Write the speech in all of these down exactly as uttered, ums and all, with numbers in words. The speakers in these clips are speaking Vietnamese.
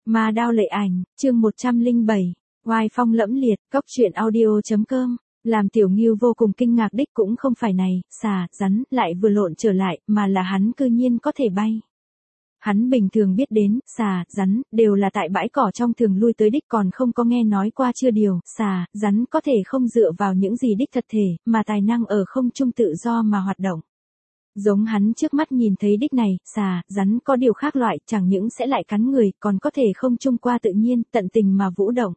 Ma đao lệ ảnh, chương một trăm lẻ bảy, oai phong lẫm liệt, cốc truyện audio.com. Làm Tiểu Ngưu vô cùng kinh ngạc đích cũng không phải này, xà, rắn, lại vừa lộn trở lại, mà là hắn cư nhiên có thể bay. Hắn bình thường biết đến, xà, rắn, đều là tại bãi cỏ trong thường lui tới đích còn không có nghe nói qua chưa điều, xà, rắn có thể không dựa vào những gì đích thật thể, mà tài năng ở không trung tự do mà hoạt động. Giống hắn trước mắt nhìn thấy đích này, xà, rắn có điều khác loại, chẳng những sẽ lại cắn người, còn có thể không trung qua tự nhiên, tận tình mà vũ động.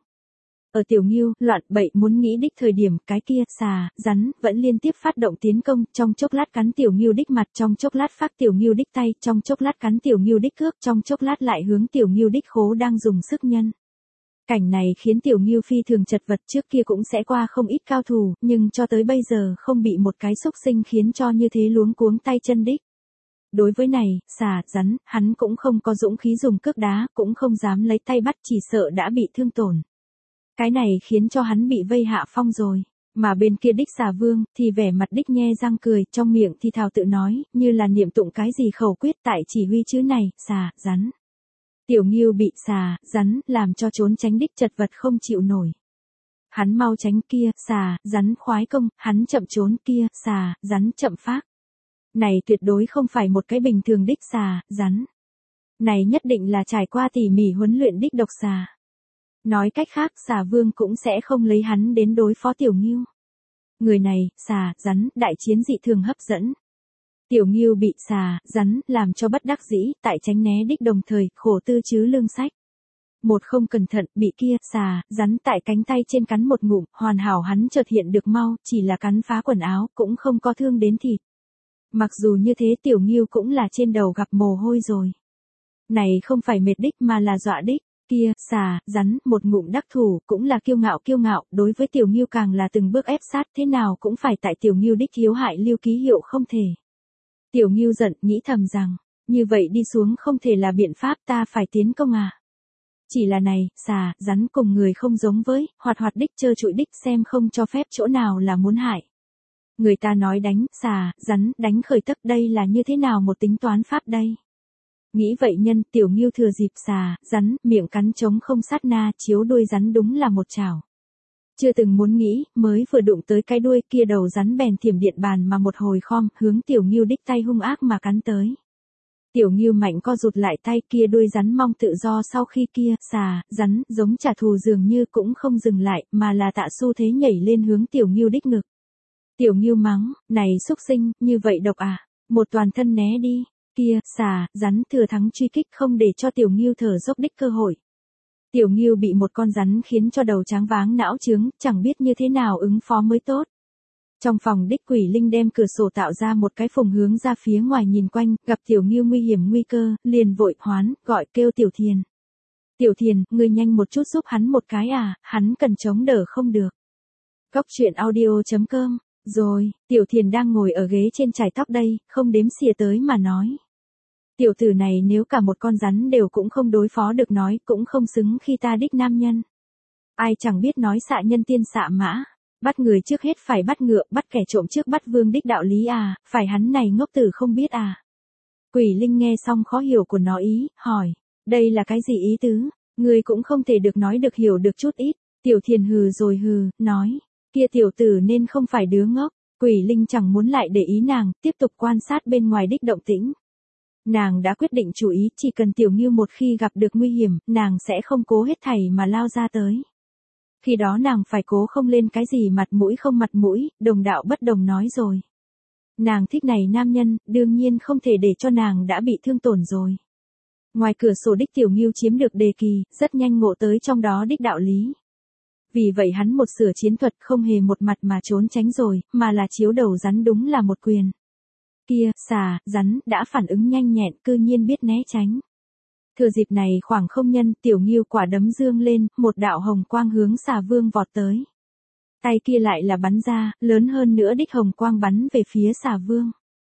Ở Tiểu Ngưu, loạn bậy muốn nghĩ đích thời điểm, cái kia, xà, rắn, vẫn liên tiếp phát động tiến công, trong chốc lát cắn Tiểu Ngưu đích mặt, trong chốc lát phát Tiểu Ngưu đích tay, trong chốc lát cắn Tiểu Ngưu đích cước, trong chốc lát lại hướng Tiểu Ngưu đích khố đang dùng sức nhân. Cảnh này khiến Tiểu Ngưu phi thường chật vật, trước kia cũng sẽ qua không ít cao thủ, nhưng cho tới bây giờ không bị một cái xúc sinh khiến cho như thế luống cuống tay chân đích. Đối với này, xà, rắn, hắn cũng không có dũng khí dùng cước đá, cũng không dám lấy tay bắt, chỉ sợ đã bị thương tổn. Cái này khiến cho hắn bị vây hạ phong rồi. Mà bên kia đích xà vương, thì vẻ mặt đích nhe răng cười, trong miệng thì thào tự nói, như là niệm tụng cái gì khẩu quyết tại chỉ huy chữ này, xà, rắn. Tiểu Ngưu bị xà, rắn, làm cho trốn tránh đích chật vật không chịu nổi. Hắn mau tránh kia, xà, rắn khoái công, hắn chậm trốn kia, xà, rắn chậm phát. Này tuyệt đối không phải một cái bình thường đích xà, rắn. Này nhất định là trải qua tỉ mỉ huấn luyện đích độc xà. Nói cách khác, xà vương cũng sẽ không lấy hắn đến đối phó Tiểu Ngưu. Người này, xà, rắn, đại chiến dị thường hấp dẫn. Tiểu Ngưu bị xà, rắn, làm cho bất đắc dĩ, tại tránh né đích đồng thời, khổ tư chứ lương sách. Một không cẩn thận, bị kia, xà, rắn tại cánh tay trên cắn một ngụm, hoàn hảo hắn chợt hiện được mau, chỉ là cắn phá quần áo, cũng không có thương đến thịt. Mặc dù như thế Tiểu Ngưu cũng là trên đầu gặp mồ hôi rồi. Này không phải mệt đích mà là dọa đích. Kia, xà, rắn, một ngụm đắc thủ, cũng là kiêu ngạo kiêu ngạo, đối với Tiểu Ngưu càng là từng bước ép sát, thế nào cũng phải tại Tiểu Ngưu đích thiếu hại lưu ký hiệu không thể. Tiểu Ngưu giận, nghĩ thầm rằng, như vậy đi xuống không thể là biện pháp, ta phải tiến công à. Chỉ là này, xà, rắn cùng người không giống với, hoạt hoạt đích trơ trụi đích xem không cho phép chỗ nào là muốn hại. Người ta nói đánh, xà, rắn, đánh khởi tấc đây là như thế nào một tính toán pháp đây. Nghĩ vậy nhân, Tiểu Ngưu thừa dịp xà, rắn, miệng cắn trống không sát na, chiếu đuôi rắn đúng là một chảo. Chưa từng muốn nghĩ, mới vừa đụng tới cái đuôi kia đầu rắn bèn thiểm điện bàn mà một hồi khom, hướng Tiểu Ngưu đích tay hung ác mà cắn tới. Tiểu Ngưu mạnh co rụt lại tay kia đuôi rắn mong tự do sau khi kia, xà, rắn, giống trả thù dường như cũng không dừng lại, mà là tạ xu thế nhảy lên hướng Tiểu Ngưu đích ngực. Tiểu Ngưu mắng, này xúc sinh, như vậy độc à, một toàn thân né đi. Kia, xà, rắn thừa thắng truy kích không để cho Tiểu Ngưu thở dốc đích cơ hội. Tiểu Ngưu bị một con rắn khiến cho đầu tráng váng não trướng, chẳng biết như thế nào ứng phó mới tốt. Trong phòng đích Quỷ Linh đem cửa sổ tạo ra một cái phùng hướng ra phía ngoài nhìn quanh, gặp Tiểu Ngưu nguy hiểm nguy cơ, liền vội hoán, gọi kêu Tiểu Thiền. Tiểu Thiền, ngươi nhanh một chút giúp hắn một cái à, hắn cần chống đỡ không được. Cốc truyện audio.com. Rồi, Tiểu Thiền đang ngồi ở ghế trên chải tóc đây, không đếm xỉa tới mà nói. Tiểu tử này nếu cả một con rắn đều cũng không đối phó được nói, cũng không xứng khi ta đích nam nhân. Ai chẳng biết nói xạ nhân tiên xạ mã, bắt người trước hết phải bắt ngựa, bắt kẻ trộm trước bắt vương đích đạo lý à, phải hắn này ngốc tử không biết à. Quỷ Linh nghe xong khó hiểu của nó ý, hỏi, đây là cái gì ý tứ, người cũng không thể được nói được hiểu được chút ít. Tiểu Thiền hừ rồi hừ, nói. Kia tiểu tử nên không phải đứa ngốc, Quỷ Linh chẳng muốn lại để ý nàng, tiếp tục quan sát bên ngoài đích động tĩnh. Nàng đã quyết định chủ ý, chỉ cần Tiểu Ngưu một khi gặp được nguy hiểm, nàng sẽ không cố hết thảy mà lao ra tới. Khi đó nàng phải cố không lên cái gì mặt mũi không mặt mũi, đồng đạo bất đồng nói rồi. Nàng thích này nam nhân, đương nhiên không thể để cho nàng đã bị thương tổn rồi. Ngoài cửa sổ đích Tiểu Ngưu chiếm được đề kỳ, rất nhanh ngộ tới trong đó đích đạo lý. Vì vậy hắn một sửa chiến thuật không hề một mặt mà trốn tránh rồi, mà là chiếu đầu rắn đúng là một quyền. Kia, xà, rắn, đã phản ứng nhanh nhẹn, cư nhiên biết né tránh. Thừa dịp này khoảng không nhân, Tiểu Ngưu quả đấm dương lên, một đạo hồng quang hướng xà vương vọt tới. Tay kia lại là bắn ra, lớn hơn nữa đích hồng quang bắn về phía xà vương.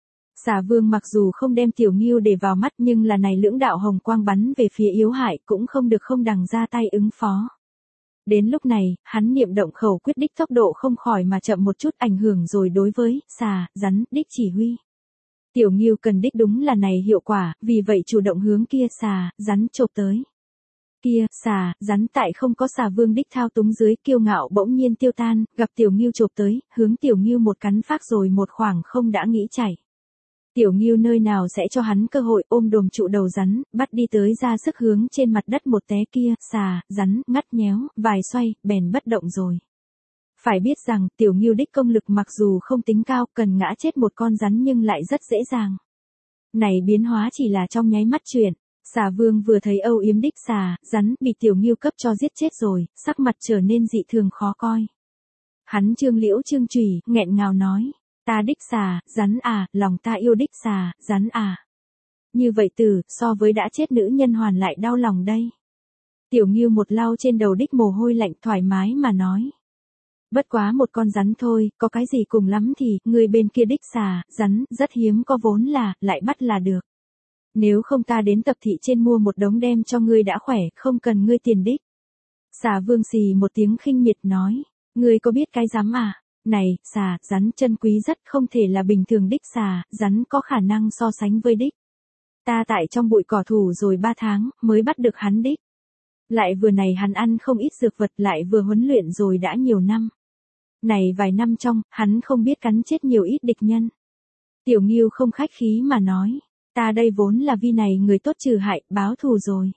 Xà vương mặc dù không đem Tiểu Ngưu để vào mắt nhưng là này lưỡng đạo hồng quang bắn về phía yếu hại cũng không được không đằng ra tay ứng phó. Đến lúc này, hắn niệm động khẩu quyết đích tốc độ không khỏi mà chậm một chút ảnh hưởng rồi đối với, xà, rắn, đích chỉ huy. Tiểu Ngưu cần đích đúng là này hiệu quả, vì vậy chủ động hướng kia xà, rắn chộp tới. Kia, xà, rắn tại không có xà vương đích thao túng dưới, kiêu ngạo bỗng nhiên tiêu tan, gặp Tiểu Ngưu chộp tới, hướng Tiểu Ngưu một cắn phát rồi một khoảng không đã nghĩ chảy. Tiểu Ngưu nơi nào sẽ cho hắn cơ hội, ôm đồm trụ đầu rắn, bắt đi tới ra sức hướng trên mặt đất một té, kia, xà, rắn, ngắt nhéo, vài xoay, bèn bất động rồi. Phải biết rằng, Tiểu Ngưu đích công lực mặc dù không tính cao, cần ngã chết một con rắn nhưng lại rất dễ dàng. Này biến hóa chỉ là trong nháy mắt chuyện. Xà vương vừa thấy âu yếm đích xà, rắn, bị Tiểu Ngưu cấp cho giết chết rồi, sắc mặt trở nên dị thường khó coi. Hắn trương liễu trương chùy, nghẹn ngào nói, ta đích xà, rắn à, lòng ta yêu đích xà, rắn à. Như vậy từ, so với đã chết nữ nhân hoàn lại đau lòng đây. Tiểu Ngưu một lau trên đầu đích mồ hôi lạnh thoải mái mà nói. Bất quá một con rắn thôi, có cái gì cùng lắm thì, người bên kia đích xà, rắn, rất hiếm có vốn là, lại bắt là được. Nếu không ta đến tập thị trên mua một đống đem cho ngươi đã khỏe, không cần ngươi tiền đích. Xà vương xì một tiếng khinh miệt nói, ngươi có biết cái rắm à? Này, xà, rắn chân quý rất không thể là bình thường đích xà, rắn có khả năng so sánh với đích. Ta tại trong bụi cỏ thủ rồi ba tháng, mới bắt được hắn đích. Lại vừa này hắn ăn không ít dược vật, lại vừa huấn luyện rồi đã nhiều năm. Này vài năm trong, hắn không biết cắn chết nhiều ít địch nhân. Tiểu Ngưu không khách khí mà nói. Ta đây vốn là vì này người tốt trừ hại, báo thù rồi.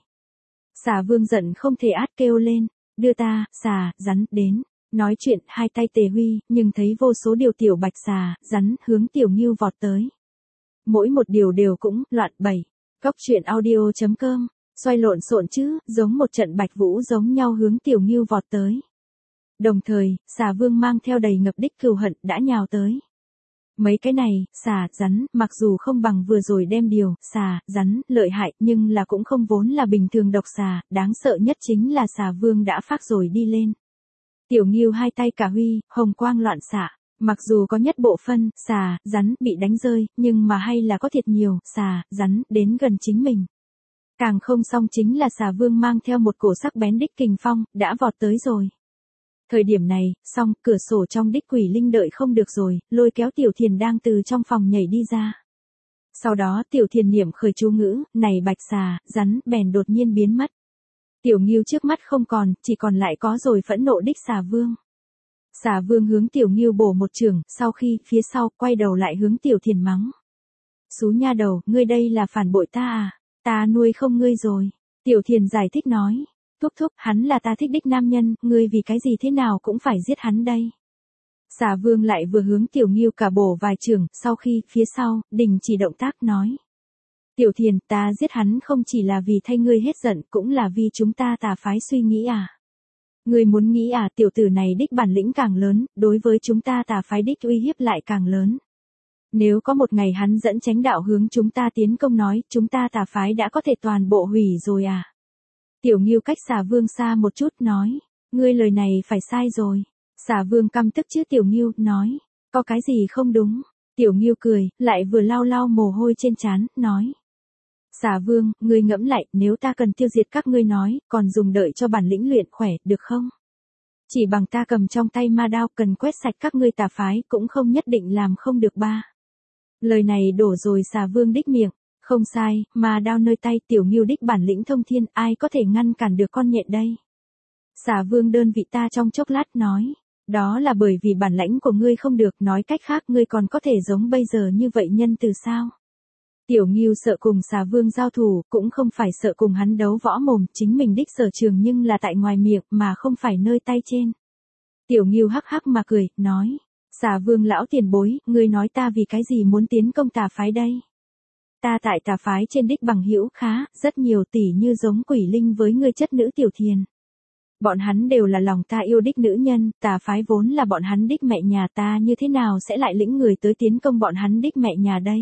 Xà vương giận không thể át kêu lên, đưa ta, xà, rắn, đến. Nói chuyện, hai tay tề huy, nhưng thấy vô số điều tiểu bạch xà, rắn, hướng Tiểu Ngưu vọt tới. Mỗi một điều đều cũng, loạn bẩy. Góc truyện audio chấm com, xoay lộn xộn chứ, giống một trận bạch vũ giống nhau hướng Tiểu Ngưu vọt tới. Đồng thời, xà vương mang theo đầy ngập đích cừu hận đã nhào tới. Mấy cái này, xà, rắn, mặc dù không bằng vừa rồi đem điều, xà, rắn, lợi hại, nhưng là cũng không vốn là bình thường độc xà, đáng sợ nhất chính là xà vương đã phát rồi đi lên. Tiểu Ngưu hai tay cả huy, hồng quang loạn xạ, mặc dù có nhất bộ phân, xà, rắn, bị đánh rơi, nhưng mà hay là có thiệt nhiều, xà, rắn, đến gần chính mình. Càng không xong chính là xà vương mang theo một cổ sắc bén đích kình phong, đã vọt tới rồi. Thời điểm này, xong, cửa sổ trong đích quỷ linh đợi không được rồi, lôi kéo Tiểu Thiền đang từ trong phòng nhảy đi ra. Sau đó Tiểu Thiền niệm khởi chú ngữ, này bạch xà, rắn, bèn đột nhiên biến mất. Tiểu Ngưu trước mắt không còn, chỉ còn lại có rồi phẫn nộ đích xà vương. Xà vương hướng Tiểu Ngưu bổ một chưởng, sau khi, phía sau, quay đầu lại hướng Tiểu Thiền mắng. Xú nha đầu, ngươi đây là phản bội ta à, ta nuôi không ngươi rồi. Tiểu Thiền giải thích nói. Thúc thúc, hắn là ta thích đích nam nhân, ngươi vì cái gì thế nào cũng phải giết hắn đây. Xà vương lại vừa hướng Tiểu Ngưu cả bổ vài chưởng, sau khi, phía sau, đình chỉ động tác nói. Tiểu Thiền, ta giết hắn không chỉ là vì thay ngươi hết giận, cũng là vì chúng ta tà phái suy nghĩ à. Ngươi muốn nghĩ à, tiểu tử này đích bản lĩnh càng lớn, đối với chúng ta tà phái đích uy hiếp lại càng lớn. Nếu có một ngày hắn dẫn chánh đạo hướng chúng ta tiến công nói, chúng ta tà phái đã có thể toàn bộ hủy rồi à. Tiểu Ngưu cách xà vương xa một chút nói, ngươi lời này phải sai rồi. Xà vương căm tức chứ Tiểu Ngưu, nói, có cái gì không đúng. Tiểu Ngưu cười, lại vừa lau lau mồ hôi trên trán, nói. Xà vương, ngươi ngẫm lại, nếu ta cần tiêu diệt các ngươi nói, còn dùng đợi cho bản lĩnh luyện khỏe, được không? Chỉ bằng ta cầm trong tay ma đao cần quét sạch các ngươi tà phái, cũng không nhất định làm không được ba. Lời này đổ rồi xà vương đích miệng. Không sai, mà đao nơi tay Tiểu Ngưu đích bản lĩnh thông thiên, ai có thể ngăn cản được con nhện đây. Xà vương đơn vị ta trong chốc lát nói, đó là bởi vì bản lãnh của ngươi không được, nói cách khác ngươi còn có thể giống bây giờ như vậy nhân từ sao. Tiểu Ngưu sợ cùng xà vương giao thủ, cũng không phải sợ cùng hắn đấu võ mồm, chính mình đích sở trường nhưng là tại ngoài miệng mà không phải nơi tay trên. Tiểu Ngưu hắc hắc mà cười, nói, xà vương lão tiền bối, ngươi nói ta vì cái gì muốn tiến công tà phái đây. Ta tại tà phái trên đích bằng hữu khá, rất nhiều tỷ như giống quỷ linh với ngươi chất nữ Tiểu Thiền. Bọn hắn đều là lòng ta yêu đích nữ nhân, tà phái vốn là bọn hắn đích mẹ nhà, ta như thế nào sẽ lại lĩnh người tới tiến công bọn hắn đích mẹ nhà đây.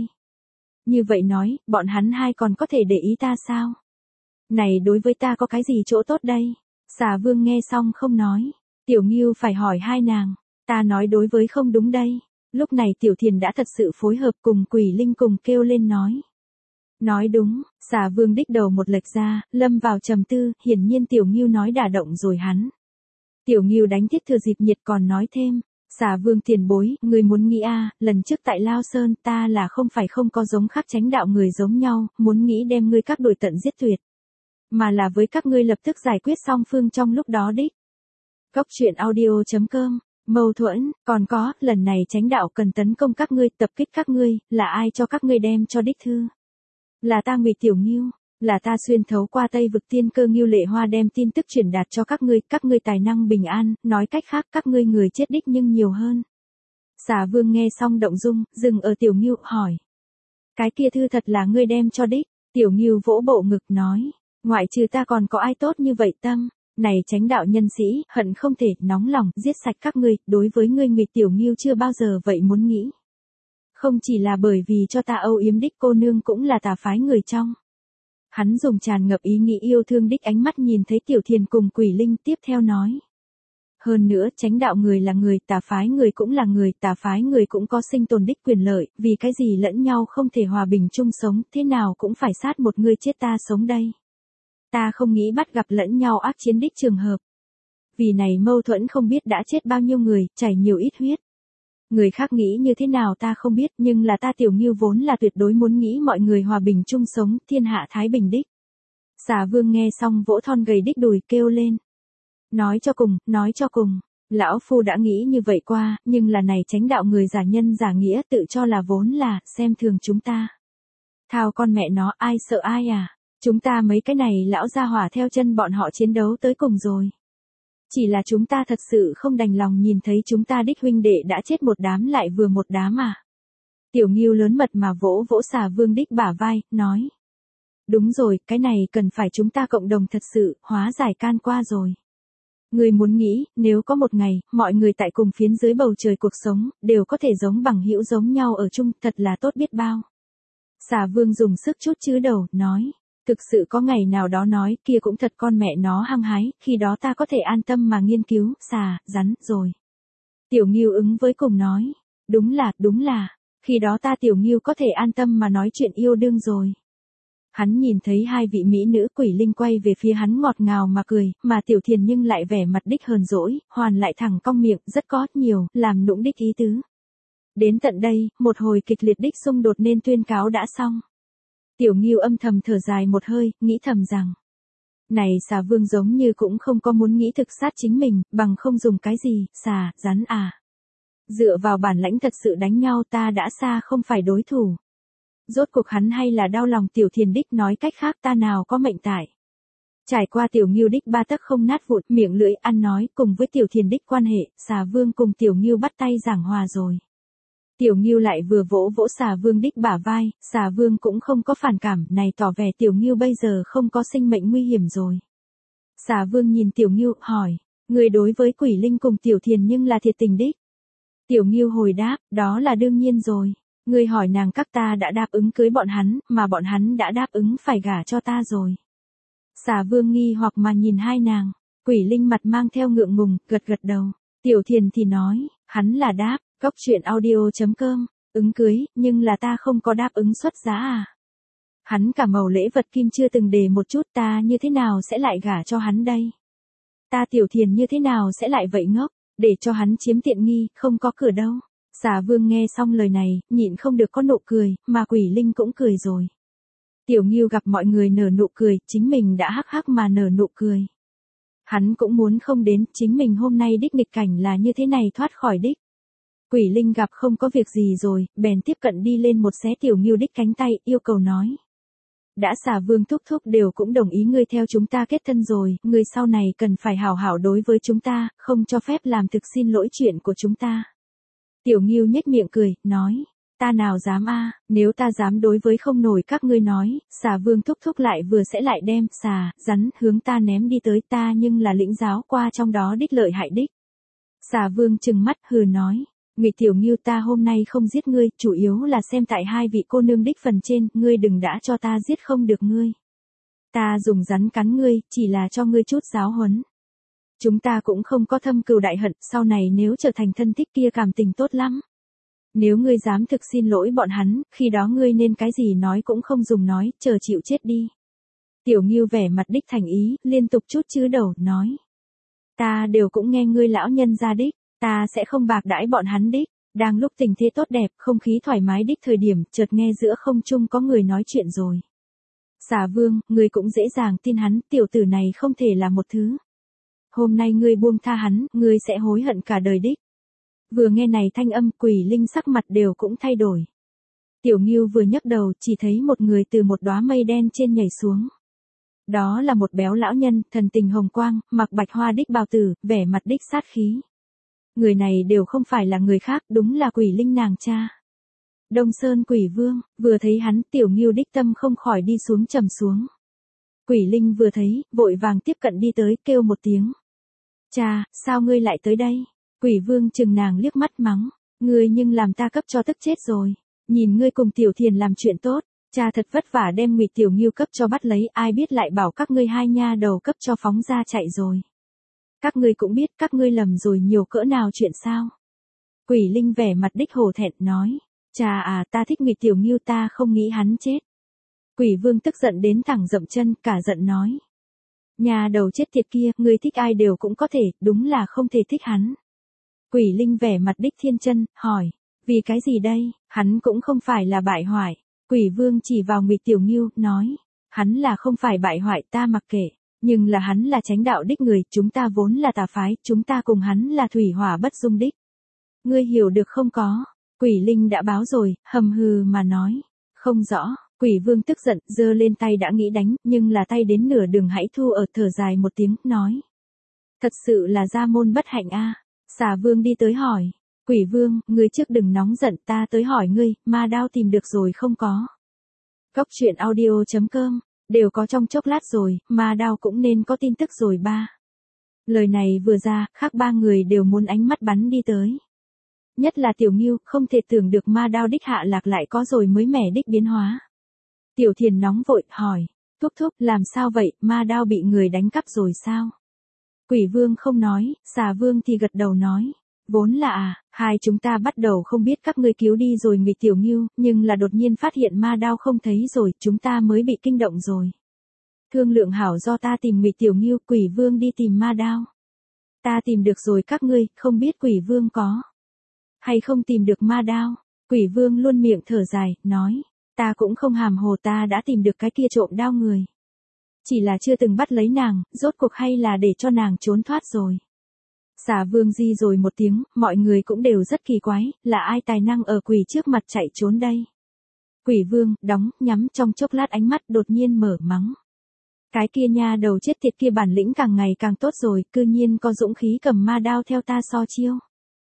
Như vậy nói, bọn hắn hai còn có thể để ý ta sao? Này đối với ta có cái gì chỗ tốt đây? Xà vương nghe xong không nói. Tiểu Ngưu phải hỏi hai nàng. Ta nói đối với không đúng đây. Lúc này Tiểu Thiền đã thật sự phối hợp cùng quỷ linh cùng kêu lên nói. Nói đúng, xà vương đích đầu một lệch ra, lâm vào trầm tư, hiển nhiên Tiểu Ngưu nói đả động rồi hắn. Tiểu Ngưu đánh thiết thừa dịp nhiệt còn nói thêm. Xà vương tiền bối, người muốn nghĩ a, à, lần trước tại Lao Sơn ta là không phải không có giống khác chánh đạo người giống nhau, muốn nghĩ đem ngươi các đuổi tận giết tuyệt. mà là với các ngươi lập tức giải quyết song phương trong lúc đó đích. Cốc truyện audio chấm com, mâu thuẫn, còn có, lần này chánh đạo cần tấn công các ngươi, tập kích các ngươi, là ai cho các ngươi đem cho đích thư? Là ta Ngụy Tiểu Ngưu, là ta xuyên thấu qua Tây vực tiên cơ Ngưu Lệ Hoa đem tin tức truyền đạt cho các ngươi, các ngươi tài năng bình an, nói cách khác các ngươi người chết đích nhưng nhiều hơn. Xà Vương nghe xong động dung, dừng ở Tiểu Ngưu, hỏi. Cái kia thư thật là ngươi đem cho đích, Tiểu Ngưu vỗ bộ ngực nói, ngoại trừ ta còn có ai tốt như vậy tâm, này chánh đạo nhân sĩ, hận không thể, nóng lòng, giết sạch các ngươi, đối với ngươi Ngụy Tiểu Ngưu chưa bao giờ vậy muốn nghĩ. Không chỉ là bởi vì cho ta âu yếm đích cô nương cũng là tà phái người trong. Hắn dùng tràn ngập ý nghĩ yêu thương đích ánh mắt nhìn thấy Tiểu Thiền cùng Quỷ Linh tiếp theo nói. Hơn nữa, chánh đạo người là người, tà phái người cũng là người, tà phái người cũng có sinh tồn đích quyền lợi, vì cái gì lẫn nhau không thể hòa bình chung sống, thế nào cũng phải sát một người chết ta sống đây. Ta không nghĩ bắt gặp lẫn nhau ác chiến đích trường hợp. Vì này mâu thuẫn không biết đã chết bao nhiêu người, chảy nhiều ít huyết. Người khác nghĩ như thế nào ta không biết, nhưng là ta Tiểu Ngưu vốn là tuyệt đối muốn nghĩ mọi người hòa bình chung sống, thiên hạ thái bình đích. Xà Vương nghe xong vỗ thon gầy đích đùi kêu lên. Nói cho cùng, nói cho cùng, lão phu đã nghĩ như vậy qua, nhưng là này chánh đạo người giả nhân giả nghĩa tự cho là vốn là, xem thường chúng ta. Thao con mẹ nó, ai sợ ai à, chúng ta mấy cái này lão gia hỏa theo chân bọn họ chiến đấu tới cùng rồi. Chỉ là chúng ta thật sự không đành lòng nhìn thấy chúng ta đích huynh đệ đã chết một đám lại vừa một đám à. Tiểu Ngưu lớn mật mà vỗ vỗ Xà Vương đích bả vai, nói. Đúng rồi, cái này cần phải chúng ta cộng đồng thật sự, hóa giải can qua rồi. Người muốn nghĩ, nếu có một ngày, mọi người tại cùng phiến dưới bầu trời cuộc sống, đều có thể giống bằng hữu giống nhau ở chung, thật là tốt biết bao. Xà Vương dùng sức chút chữ đầu, nói. Thực sự có ngày nào đó nói, kia cũng thật con mẹ nó hăng hái, khi đó ta có thể an tâm mà nghiên cứu, xà, rắn, rồi. Tiểu Ngưu ứng với cùng nói. Đúng là, đúng là, khi đó ta Tiểu Ngưu có thể an tâm mà nói chuyện yêu đương rồi. Hắn nhìn thấy hai vị mỹ nữ Quỷ Linh quay về phía hắn ngọt ngào mà cười, mà Tiểu Thiền nhưng lại vẻ mặt đích hờn dỗi, hoàn lại thẳng cong miệng, rất có nhiều, làm nũng đích ý tứ. Đến tận đây, một hồi kịch liệt đích xung đột nên tuyên cáo đã xong. Tiểu Ngưu âm thầm thở dài một hơi, nghĩ thầm rằng. Này Xà Vương giống như cũng không có muốn nghĩ thực sát chính mình, bằng không dùng cái gì, xà, rắn à. Dựa vào bản lãnh thật sự đánh nhau ta đã xa không phải đối thủ. Rốt cuộc hắn hay là đau lòng Tiểu Thiền đích nói cách khác ta nào có mệnh tại. Trải qua Tiểu Ngưu đích ba tấc không nát vụn, miệng lưỡi ăn nói, cùng với Tiểu Thiền đích quan hệ, Xà Vương cùng Tiểu Ngưu bắt tay giảng hòa rồi. Tiểu Ngưu lại vừa vỗ vỗ Xà Vương đích bả vai, Xà Vương cũng không có phản cảm, này tỏ vẻ Tiểu Ngưu bây giờ không có sinh mệnh nguy hiểm rồi. Xà Vương nhìn Tiểu Ngưu, hỏi, người đối với Quỷ Linh cùng Tiểu Thiền nhưng là thiệt tình đích. Tiểu Ngưu hồi đáp, đó là đương nhiên rồi. Người hỏi nàng các ta đã đáp ứng cưới bọn hắn, mà bọn hắn đã đáp ứng phải gả cho ta rồi. Xà Vương nghi hoặc mà nhìn hai nàng, Quỷ Linh mặt mang theo ngượng ngùng, gật gật đầu. Tiểu Thiền thì nói, hắn là đáp. Cốc truyện audio chấm com, ứng cưới, nhưng là ta không có đáp ứng xuất giá à. Hắn cả màu lễ vật kim chưa từng đề một chút ta như thế nào sẽ lại gả cho hắn đây. Ta Tiểu Thiền như thế nào sẽ lại vậy ngốc, để cho hắn chiếm tiện nghi, không có cửa đâu. Xà Vương nghe xong lời này, nhịn không được có nụ cười, mà Quỷ Linh cũng cười rồi. Tiểu Ngưu gặp mọi người nở nụ cười, chính mình đã hắc hắc mà nở nụ cười. Hắn cũng muốn không đến, chính mình hôm nay đích nghịch cảnh là như thế này thoát khỏi đích. Quỷ Linh gặp không có việc gì rồi, bèn tiếp cận đi lên một xé Tiểu Ngưu đích cánh tay, yêu cầu nói. Đã Xà Vương thúc thúc đều cũng đồng ý ngươi theo chúng ta kết thân rồi, ngươi sau này cần phải hảo hảo đối với chúng ta, không cho phép làm thực xin lỗi chuyện của chúng ta. Tiểu Ngưu nhếch miệng cười, nói, ta nào dám a, nếu ta dám đối với không nổi các ngươi nói, Xà Vương thúc thúc lại vừa sẽ lại đem, xà, rắn, hướng ta ném đi tới ta nhưng là lĩnh giáo qua trong đó đích lợi hại đích. Xà Vương trừng mắt hừ nói. Ngụy Tiểu Ngưu ta hôm nay không giết ngươi, chủ yếu là xem tại hai vị cô nương đích phần trên, ngươi đừng đã cho ta giết không được ngươi. Ta dùng rắn cắn ngươi, chỉ là cho ngươi chút giáo huấn. Chúng ta cũng không có thâm cừu đại hận, sau này nếu trở thành thân thích kia cảm tình tốt lắm. Nếu ngươi dám thực xin lỗi bọn hắn, khi đó ngươi nên cái gì nói cũng không dùng nói, chờ chịu chết đi. Tiểu Ngưu vẻ mặt đích thành ý, liên tục chút chữ đầu, nói. Ta đều cũng nghe ngươi lão nhân ra đích. Ta sẽ không bạc đãi bọn hắn đích. Đang lúc tình thế tốt đẹp, không khí thoải mái đích thời điểm, chợt nghe giữa không trung có người nói chuyện rồi. Xà Vương, ngươi cũng dễ dàng tin hắn, tiểu tử này không thể là một thứ. Hôm nay ngươi buông tha hắn, ngươi sẽ hối hận cả đời đích. Vừa nghe này thanh âm, Quỷ Linh sắc mặt đều cũng thay đổi. Tiểu Ngưu vừa nhấc đầu, chỉ thấy một người từ một đóa mây đen trên nhảy xuống. Đó là một béo lão nhân, thần tình hồng quang, mặc bạch hoa đích bào tử, vẻ mặt đích sát khí. Người này đều không phải là người khác, đúng là Quỷ Linh nàng cha. Đông Sơn Quỷ Vương, vừa thấy hắn, Tiểu Ngưu đích tâm không khỏi đi xuống trầm xuống. Quỷ Linh vừa thấy, vội vàng tiếp cận đi tới, kêu một tiếng. Cha, sao ngươi lại tới đây? Quỷ Vương chừng nàng liếc mắt mắng, ngươi nhưng làm ta cấp cho tức chết rồi. Nhìn ngươi cùng Tiểu Thiền làm chuyện tốt, cha thật vất vả đem Ngụy Tiểu Ngưu cấp cho bắt lấy, ai biết lại bảo các ngươi hai nha đầu cấp cho phóng ra chạy rồi. Các ngươi cũng biết các ngươi lầm rồi nhiều cỡ nào chuyện sao? Quỷ Linh vẻ mặt đích hổ thẹn nói, cha à, ta thích Ngụy Tiểu Ngưu, ta không nghĩ hắn chết. Quỷ Vương tức giận đến thẳng dậm chân, cả giận nói, nhà đầu chết tiệt kia, ngươi thích ai đều cũng có thể, đúng là không thể thích hắn. Quỷ Linh vẻ mặt đích thiên chân, hỏi, vì cái gì đây? Hắn cũng không phải là bại hoại. Quỷ Vương chỉ vào Ngụy Tiểu Ngưu, nói, hắn là không phải bại hoại ta mặc kệ, nhưng là hắn là chánh đạo đích người, chúng ta vốn là tà phái, chúng ta cùng hắn là thủy hỏa bất dung đích. Ngươi hiểu được không có? Quỷ Linh đã báo rồi, hầm hừ mà nói, không rõ. Quỷ Vương tức giận, giơ lên tay đã nghĩ đánh, nhưng là tay đến nửa đường hãy thu ở, thở dài một tiếng, nói, thật sự là gia môn bất hạnh a. Xà Vương đi tới hỏi, Quỷ Vương, ngươi trước đừng nóng giận, ta tới hỏi ngươi, ma đao tìm được rồi không có? Góc truyện audio chấm com, đều có trong chốc lát rồi, ma đao cũng nên có tin tức rồi ba. Lời này vừa ra, khác ba người đều muốn ánh mắt bắn đi tới. Nhất là Tiểu Ngưu, không thể tưởng được ma đao đích hạ lạc lại có rồi mới mẻ đích biến hóa. Tiểu Thiền nóng vội, hỏi, thúc thúc, làm sao vậy, ma đao bị người đánh cắp rồi sao? Quỷ Vương không nói, Xà Vương thì gật đầu nói, vốn là à, hai chúng ta bắt đầu không biết các ngươi cứu đi rồi Ngụy Tiểu Ngưu, nhưng là đột nhiên phát hiện ma đao không thấy rồi, chúng ta mới bị kinh động rồi. Thương lượng hảo do ta tìm Ngụy Tiểu Ngưu, Quỷ Vương đi tìm ma đao. Ta tìm được rồi các ngươi, không biết Quỷ Vương có hay không tìm được ma đao. Quỷ Vương luôn miệng thở dài, nói, ta cũng không hàm hồ, ta đã tìm được cái kia trộm đao người. Chỉ là chưa từng bắt lấy nàng, rốt cuộc hay là để cho nàng trốn thoát rồi. Xà Vương di rồi một tiếng, mọi người cũng đều rất kỳ quái, là ai tài năng ở quỷ trước mặt chạy trốn đây. Quỷ Vương, đóng, nhắm trong chốc lát ánh mắt đột nhiên mở mắng. Cái kia nha đầu chết tiệt kia bản lĩnh càng ngày càng tốt rồi, cư nhiên có dũng khí cầm ma đao theo ta so chiêu.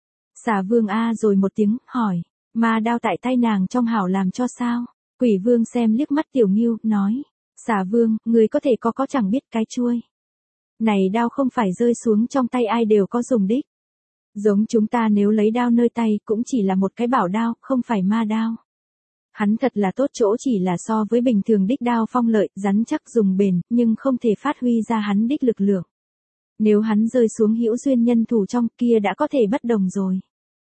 Xà Vương a rồi một tiếng, hỏi, ma đao tại tay nàng trong hảo làm cho sao? Quỷ Vương xem liếc mắt Tiểu Ngưu, nói, Xà Vương, người có thể có có chẳng biết cái chuôi. Này đao không phải rơi xuống trong tay ai đều có dùng đích. Giống chúng ta nếu lấy đao nơi tay cũng chỉ là một cái bảo đao, không phải ma đao. Hắn thật là tốt chỗ chỉ là so với bình thường đích đao phong lợi, rắn chắc dùng bền, nhưng không thể phát huy ra hắn đích lực lượng. Nếu hắn rơi xuống hữu duyên nhân thủ trong kia đã có thể bất đồng rồi.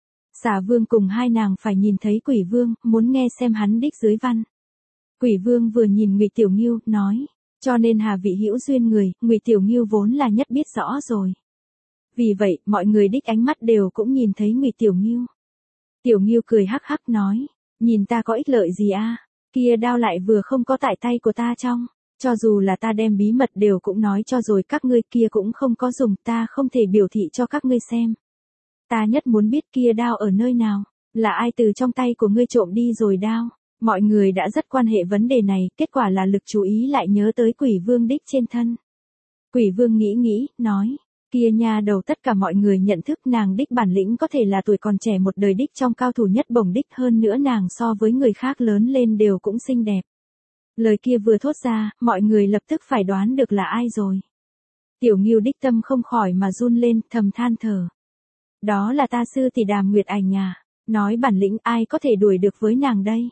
Xà Vương cùng hai nàng phải nhìn thấy Quỷ Vương, muốn nghe xem hắn đích dưới văn. Quỷ Vương vừa nhìn Ngụy Tiểu Ngưu, nói, cho nên hà vị hữu duyên người, Ngụy Tiểu Ngưu vốn là nhất biết rõ rồi. Vì vậy, mọi người đích ánh mắt đều cũng nhìn thấy Ngụy Tiểu Ngưu. Tiểu Ngưu cười hắc hắc nói, nhìn ta có ích lợi gì a? Kia đao lại vừa không có tại tay của ta trong, cho dù là ta đem bí mật đều cũng nói cho rồi các ngươi kia cũng không có dùng, ta không thể biểu thị cho các ngươi xem. Ta nhất muốn biết kia đao ở nơi nào, là ai từ trong tay của ngươi trộm đi rồi đao. Mọi người đã rất quan hệ vấn đề này, kết quả là lực chú ý lại nhớ tới Quỷ Vương đích trên thân. Quỷ Vương nghĩ nghĩ, nói, kia nha đầu tất cả mọi người nhận thức nàng đích bản lĩnh có thể là tuổi còn trẻ một đời đích trong cao thủ nhất bổng đích, hơn nữa nàng so với người khác lớn lên đều cũng xinh đẹp. Lời kia vừa thốt ra, mọi người lập tức phải đoán được là ai rồi. Tiểu Ngưu đích tâm không khỏi mà run lên, thầm than thở. Đó là ta sư tỷ Đàm Nguyệt Ảnh nhà, nói bản lĩnh ai có thể đuổi được với nàng đây.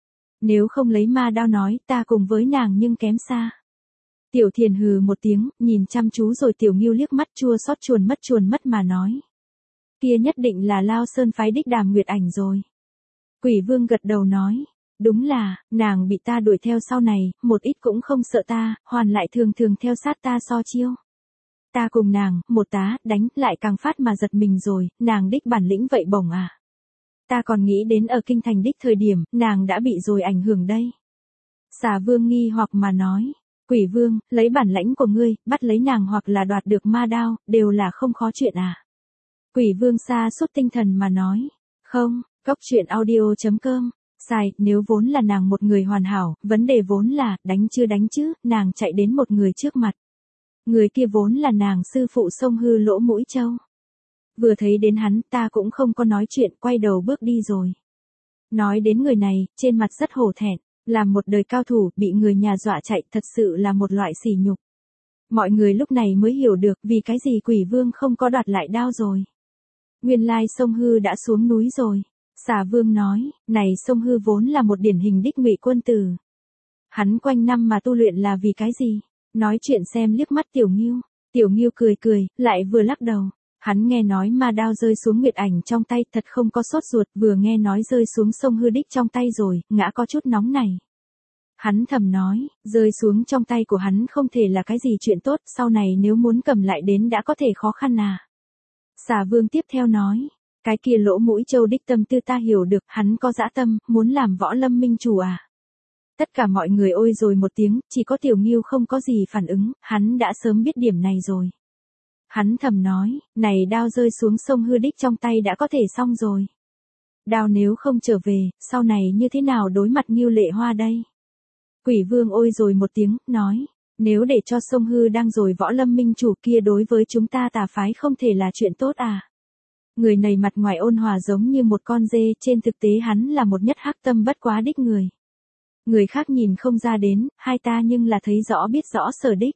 Nếu không lấy ma đao nói, ta cùng với nàng nhưng kém xa. Tiểu Thiền hừ một tiếng, nhìn chăm chú rồi Tiểu Ngưu liếc mắt chua xót chuồn mất chuồn mất mà nói. Kia nhất định là Lao Sơn phái đích Đàm Nguyệt Ảnh rồi. Quỷ Vương gật đầu nói, đúng là, nàng bị ta đuổi theo sau này, một ít cũng không sợ ta, hoàn lại thường thường theo sát ta so chiêu. Ta cùng nàng, một tá, đánh, lại càng phát mà giật mình rồi, nàng đích bản lĩnh vậy bổng à. Ta còn nghĩ đến ở kinh thành đích thời điểm, nàng đã bị rồi ảnh hưởng đây. Xà vương nghi hoặc mà nói. Quỷ vương, lấy bản lãnh của ngươi, bắt lấy nàng hoặc là đoạt được ma đao, đều là không khó chuyện à. Quỷ vương sa sút tinh thần mà nói. Không, cốc truyện audio.com. Sai, nếu vốn là nàng một người hoàn hảo, vấn đề vốn là, đánh chưa đánh chứ, nàng chạy đến một người trước mặt. Người kia vốn là nàng sư phụ Sông Hư Lỗ Mũi Châu. Vừa thấy đến hắn, ta cũng không có nói chuyện, quay đầu bước đi rồi. Nói đến người này, trên mặt rất hổ thẹn, làm một đời cao thủ, bị người nhà dọa chạy, thật sự là một loại sỉ nhục. Mọi người lúc này mới hiểu được, vì cái gì quỷ vương không có đoạt lại đao rồi. Nguyên lai Sông Hư đã xuống núi rồi. Xà vương nói, này Sông Hư vốn là một điển hình đích ngụy quân tử. Hắn quanh năm mà tu luyện là vì cái gì? Nói chuyện xem liếc mắt Tiểu Ngưu. Tiểu Ngưu cười cười, lại vừa lắc đầu. Hắn nghe nói ma đao rơi xuống Nguyệt Ảnh trong tay, thật không có sốt ruột, vừa nghe nói rơi xuống Sông Hư đích trong tay rồi, ngã có chút nóng này. Hắn thầm nói, rơi xuống trong tay của hắn không thể là cái gì chuyện tốt, sau này nếu muốn cầm lại đến đã có thể khó khăn à. Xà vương tiếp theo nói, cái kia Lỗ Mũi Châu đích tâm tư ta hiểu được, hắn có dã tâm, muốn làm võ lâm minh chủ à. Tất cả mọi người ôi rồi một tiếng, chỉ có Tiểu Ngưu không có gì phản ứng, hắn đã sớm biết điểm này rồi. Hắn thầm nói, này đao rơi xuống Sông Hư đích trong tay đã có thể xong rồi. Đao nếu không trở về, sau này như thế nào đối mặt Ngưu Lệ Hoa đây? Quỷ vương ôi rồi một tiếng, nói, nếu để cho Sông Hư đang rồi võ lâm minh chủ kia đối với chúng ta tà phái không thể là chuyện tốt à? Người này mặt ngoài ôn hòa giống như một con dê, trên thực tế hắn là một nhất hắc tâm bất quá đích người. Người khác nhìn không ra đến, hai ta nhưng là thấy rõ biết rõ sở đích.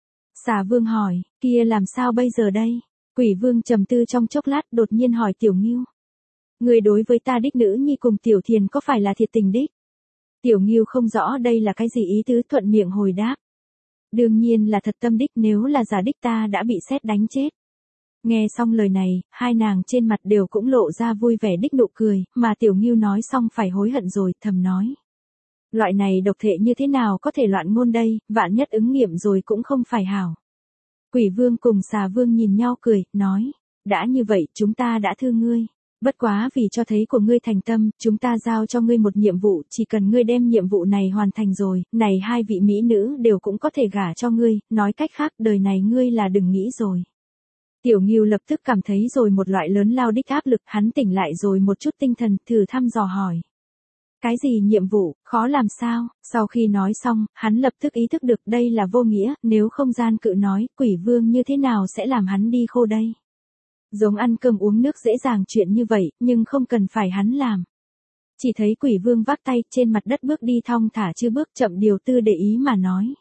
Xà vương hỏi, kia làm sao bây giờ đây? Quỷ vương trầm tư trong chốc lát đột nhiên hỏi Tiểu Ngưu. Người đối với ta đích nữ nhi cùng Tiểu Thiền có phải là thiệt tình đích? Tiểu Ngưu không rõ đây là cái gì ý tứ, thuận miệng hồi đáp. Đương nhiên là thật tâm đích, nếu là giả đích ta đã bị sét đánh chết. Nghe xong lời này, hai nàng trên mặt đều cũng lộ ra vui vẻ đích nụ cười, mà Tiểu Ngưu nói xong phải hối hận rồi, thầm nói. Loại này độc thể như thế nào có thể loạn ngôn đây, vạn nhất ứng nghiệm rồi cũng không phải hảo. Quỷ vương cùng xà vương nhìn nhau cười, nói, đã như vậy chúng ta đã thương ngươi. Bất quá vì cho thấy của ngươi thành tâm, chúng ta giao cho ngươi một nhiệm vụ, chỉ cần ngươi đem nhiệm vụ này hoàn thành rồi, này hai vị mỹ nữ đều cũng có thể gả cho ngươi, nói cách khác đời này ngươi là đừng nghĩ rồi. Tiểu Ngưu lập tức cảm thấy rồi một loại lớn lao đích áp lực, hắn tỉnh lại rồi một chút tinh thần, thử thăm dò hỏi. Cái gì nhiệm vụ, khó làm sao? Sau khi nói xong, hắn lập tức ý thức được đây là vô nghĩa, nếu không gian cự nói, quỷ vương như thế nào sẽ làm hắn đi khô đây? Giống ăn cơm uống nước dễ dàng chuyện như vậy, nhưng không cần phải hắn làm. Chỉ thấy quỷ vương vác tay trên mặt đất bước đi thong thả chưa bước chậm điều tư để ý mà nói.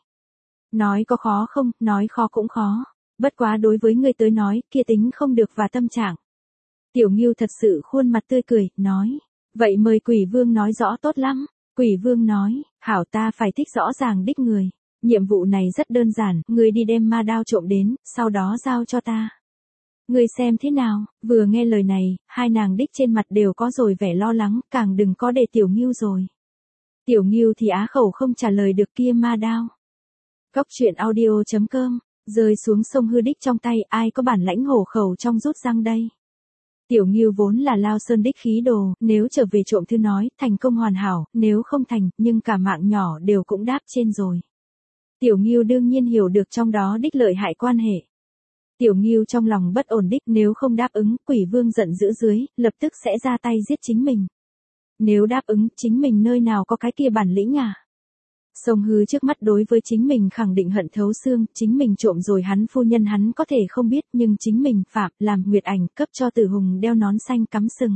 Nói có khó không, nói khó cũng khó. Bất quá đối với người tới nói, kia tính không được và tâm trạng. Tiểu Ngưu thật sự khuôn mặt tươi cười, nói. Vậy mời quỷ vương nói rõ tốt lắm. Quỷ vương nói, hảo ta phải thích rõ ràng đích người. Nhiệm vụ này rất đơn giản, người đi đem ma đao trộm đến, sau đó giao cho ta. Người xem thế nào, vừa nghe lời này, hai nàng đích trên mặt đều có rồi vẻ lo lắng, càng đừng có để Tiểu Ngưu rồi. Tiểu Ngưu thì á khẩu không trả lời được kia ma đao. Cốc truyện audio.com, rơi xuống Sông Hư đích trong tay, ai có bản lãnh hổ khẩu trong rút răng đây. Tiểu Ngưu vốn là Lao Sơn đích khí đồ, nếu trở về trộm thư nói, thành công hoàn hảo, nếu không thành, nhưng cả mạng nhỏ đều cũng đáp trên rồi. Tiểu Ngưu đương nhiên hiểu được trong đó đích lợi hại quan hệ. Tiểu Ngưu trong lòng bất ổn đích, nếu không đáp ứng, quỷ vương giận dữ dưới, lập tức sẽ ra tay giết chính mình. Nếu đáp ứng, chính mình nơi nào có cái kia bản lĩnh à? Sông Hư trước mắt đối với chính mình khẳng định hận thấu xương, chính mình trộm rồi hắn phu nhân hắn có thể không biết, nhưng chính mình phạm làm Nguyệt Ảnh cấp cho Tử Hùng đeo nón xanh cắm sừng.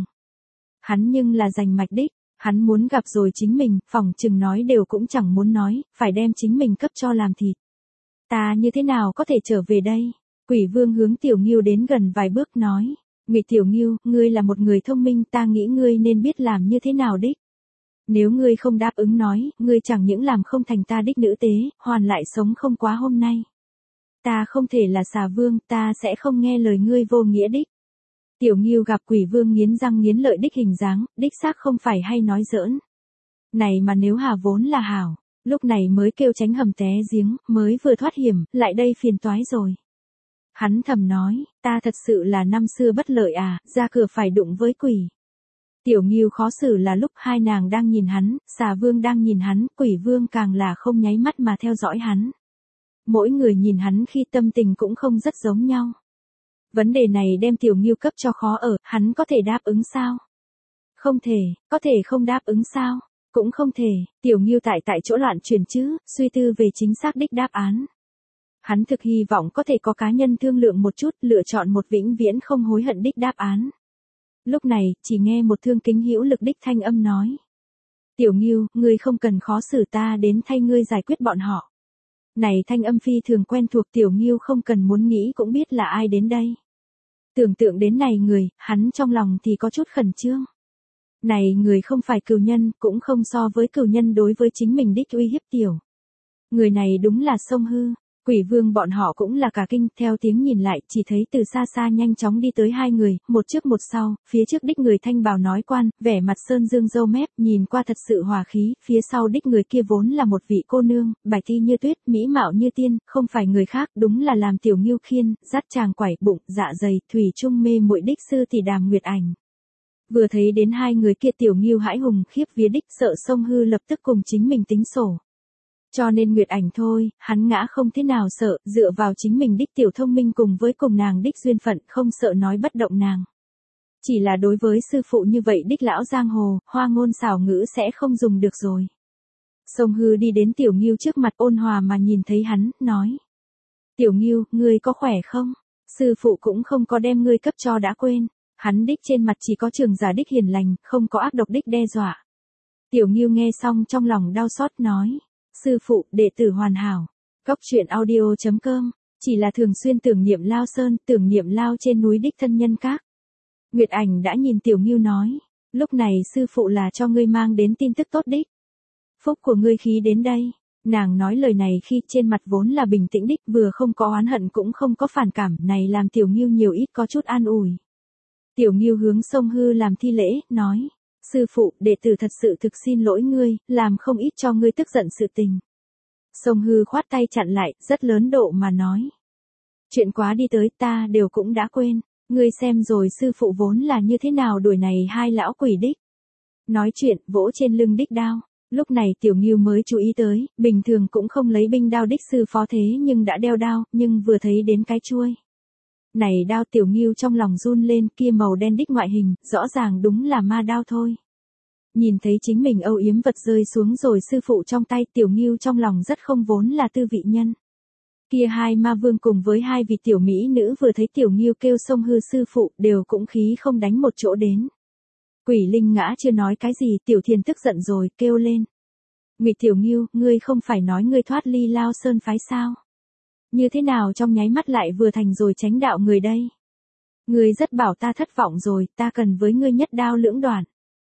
Hắn nhưng là giành mạch đích, hắn muốn gặp rồi chính mình, phỏng chừng nói đều cũng chẳng muốn nói, phải đem chính mình cấp cho làm thịt. Ta như thế nào có thể trở về đây? Quỷ vương hướng Tiểu Ngưu đến gần vài bước nói, Ngụy Tiểu Ngưu, ngươi là một người thông minh, ta nghĩ ngươi nên biết làm như thế nào đích. Nếu ngươi không đáp ứng nói, ngươi chẳng những làm không thành ta đích nữ tế, hoàn lại sống không quá hôm nay. Ta không thể là xà vương, ta sẽ không nghe lời ngươi vô nghĩa đích. Tiểu Ngưu gặp quỷ vương nghiến răng nghiến lợi đích hình dáng, đích xác không phải hay nói giỡn. Này mà nếu hà vốn là hảo, lúc này mới kêu tránh hầm té giếng, mới vừa thoát hiểm, lại đây phiền toái rồi. Hắn thầm nói, ta thật sự là năm xưa bất lợi à, ra cửa phải đụng với quỷ. Tiểu Ngưu khó xử là lúc hai nàng đang nhìn hắn, xà vương đang nhìn hắn, quỷ vương càng là không nháy mắt mà theo dõi hắn. Mỗi người nhìn hắn khi tâm tình cũng không rất giống nhau. Vấn đề này đem Tiểu Ngưu cấp cho khó ở, hắn có thể đáp ứng sao? Không thể, có thể không đáp ứng sao? Cũng không thể, Tiểu Ngưu tại tại chỗ loạn chuyển chứ, suy tư về chính xác đích đáp án. Hắn thực hy vọng có thể có cá nhân thương lượng một chút, lựa chọn một vĩnh viễn không hối hận đích đáp án. Lúc này, chỉ nghe một thương kính hữu lực đích thanh âm nói. Tiểu Ngưu, ngươi không cần khó xử ta đến thay ngươi giải quyết bọn họ. Này thanh âm phi thường quen thuộc, Tiểu Ngưu không cần muốn nghĩ cũng biết là ai đến đây. Tưởng tượng đến này người, hắn trong lòng thì có chút khẩn trương. Này người không phải cừu nhân, cũng không so với cừu nhân đối với chính mình đích uy hiếp tiểu. Người này đúng là Sông Hư. Quỷ vương bọn họ cũng là cả kinh, theo tiếng nhìn lại, chỉ thấy từ xa xa nhanh chóng đi tới hai người, một trước một sau, phía trước đích người thanh bào nói quan, vẻ mặt sơn dương râu mép, nhìn qua thật sự hòa khí, phía sau đích người kia vốn là một vị cô nương, bạch thi như tuyết, mỹ mạo như tiên, không phải người khác, đúng là làm Tiểu Ngưu khiên, dắt chàng quẩy bụng, dạ dày, thủy trung mê muội đích sư tỷ Đàm Nguyệt Ảnh. Vừa thấy đến hai người kia Tiểu Ngưu hãi hùng khiếp vía đích, sợ Sông Hư lập tức cùng chính mình tính sổ. Cho nên Nguyệt Ảnh thôi, hắn ngã không thế nào sợ, dựa vào chính mình đích tiểu thông minh cùng với cùng nàng đích duyên phận, không sợ nói bất động nàng. Chỉ là đối với sư phụ như vậy đích lão giang hồ, hoa ngôn xảo ngữ sẽ không dùng được rồi. Sông Hư đi đến Tiểu Ngưu trước mặt ôn hòa mà nhìn thấy hắn, nói. Tiểu Ngưu, ngươi có khỏe không? Sư phụ cũng không có đem ngươi cấp cho đã quên. Hắn đích trên mặt chỉ có trường giả đích hiền lành, không có ác độc đích đe dọa. Tiểu Ngưu nghe xong trong lòng đau xót nói. Sư phụ, đệ tử hoàn hảo. Góc truyện audio chấm com, chỉ là thường xuyên tưởng niệm Lao Sơn, tưởng niệm Lao trên núi đích thân nhân các. Nguyệt Ảnh đã nhìn Tiểu Ngưu nói, lúc này sư phụ là cho ngươi mang đến tin tức tốt đích. Phúc của ngươi khí đến đây. Nàng nói lời này khi trên mặt vốn là bình tĩnh đích, vừa không có oán hận cũng không có phản cảm, này làm Tiểu Ngưu nhiều ít có chút an ủi. Tiểu Ngưu hướng Sông Hư làm thi lễ, nói. Sư phụ, đệ tử thật sự thực xin lỗi ngươi, làm không ít cho ngươi tức giận sự tình. Sông Hư khoát tay chặn lại, rất lớn độ mà nói. Chuyện quá đi tới ta đều cũng đã quên, ngươi xem rồi sư phụ vốn là như thế nào đuổi này hai lão quỷ đích. Nói chuyện, vỗ trên lưng đích đao. Lúc này Tiểu Ngưu mới chú ý tới, bình thường cũng không lấy binh đao đích sư phó thế nhưng đã đeo đao, nhưng vừa thấy đến cái chuôi. Này đao Tiểu Ngưu trong lòng run lên, kia màu đen đích ngoại hình, rõ ràng đúng là ma đao thôi. Nhìn thấy chính mình âu yếm vật rơi xuống rồi sư phụ trong tay, Tiểu Ngưu trong lòng rất không vốn là tư vị nhân. Kia hai ma vương cùng với hai vị tiểu mỹ nữ vừa thấy Tiểu Ngưu kêu Sông Hư sư phụ, đều cũng khí không đánh một chỗ đến. Quỷ Linh ngã chưa nói cái gì, Tiểu Thiền tức giận rồi, kêu lên. Ngụy Tiểu Ngưu, ngươi không phải nói ngươi thoát ly Lao Sơn phái sao? Như thế nào trong nháy mắt lại vừa thành rồi tránh đạo người đây? Ngươi rất bảo ta thất vọng rồi, ta cần với ngươi nhất đao lưỡng đoạn.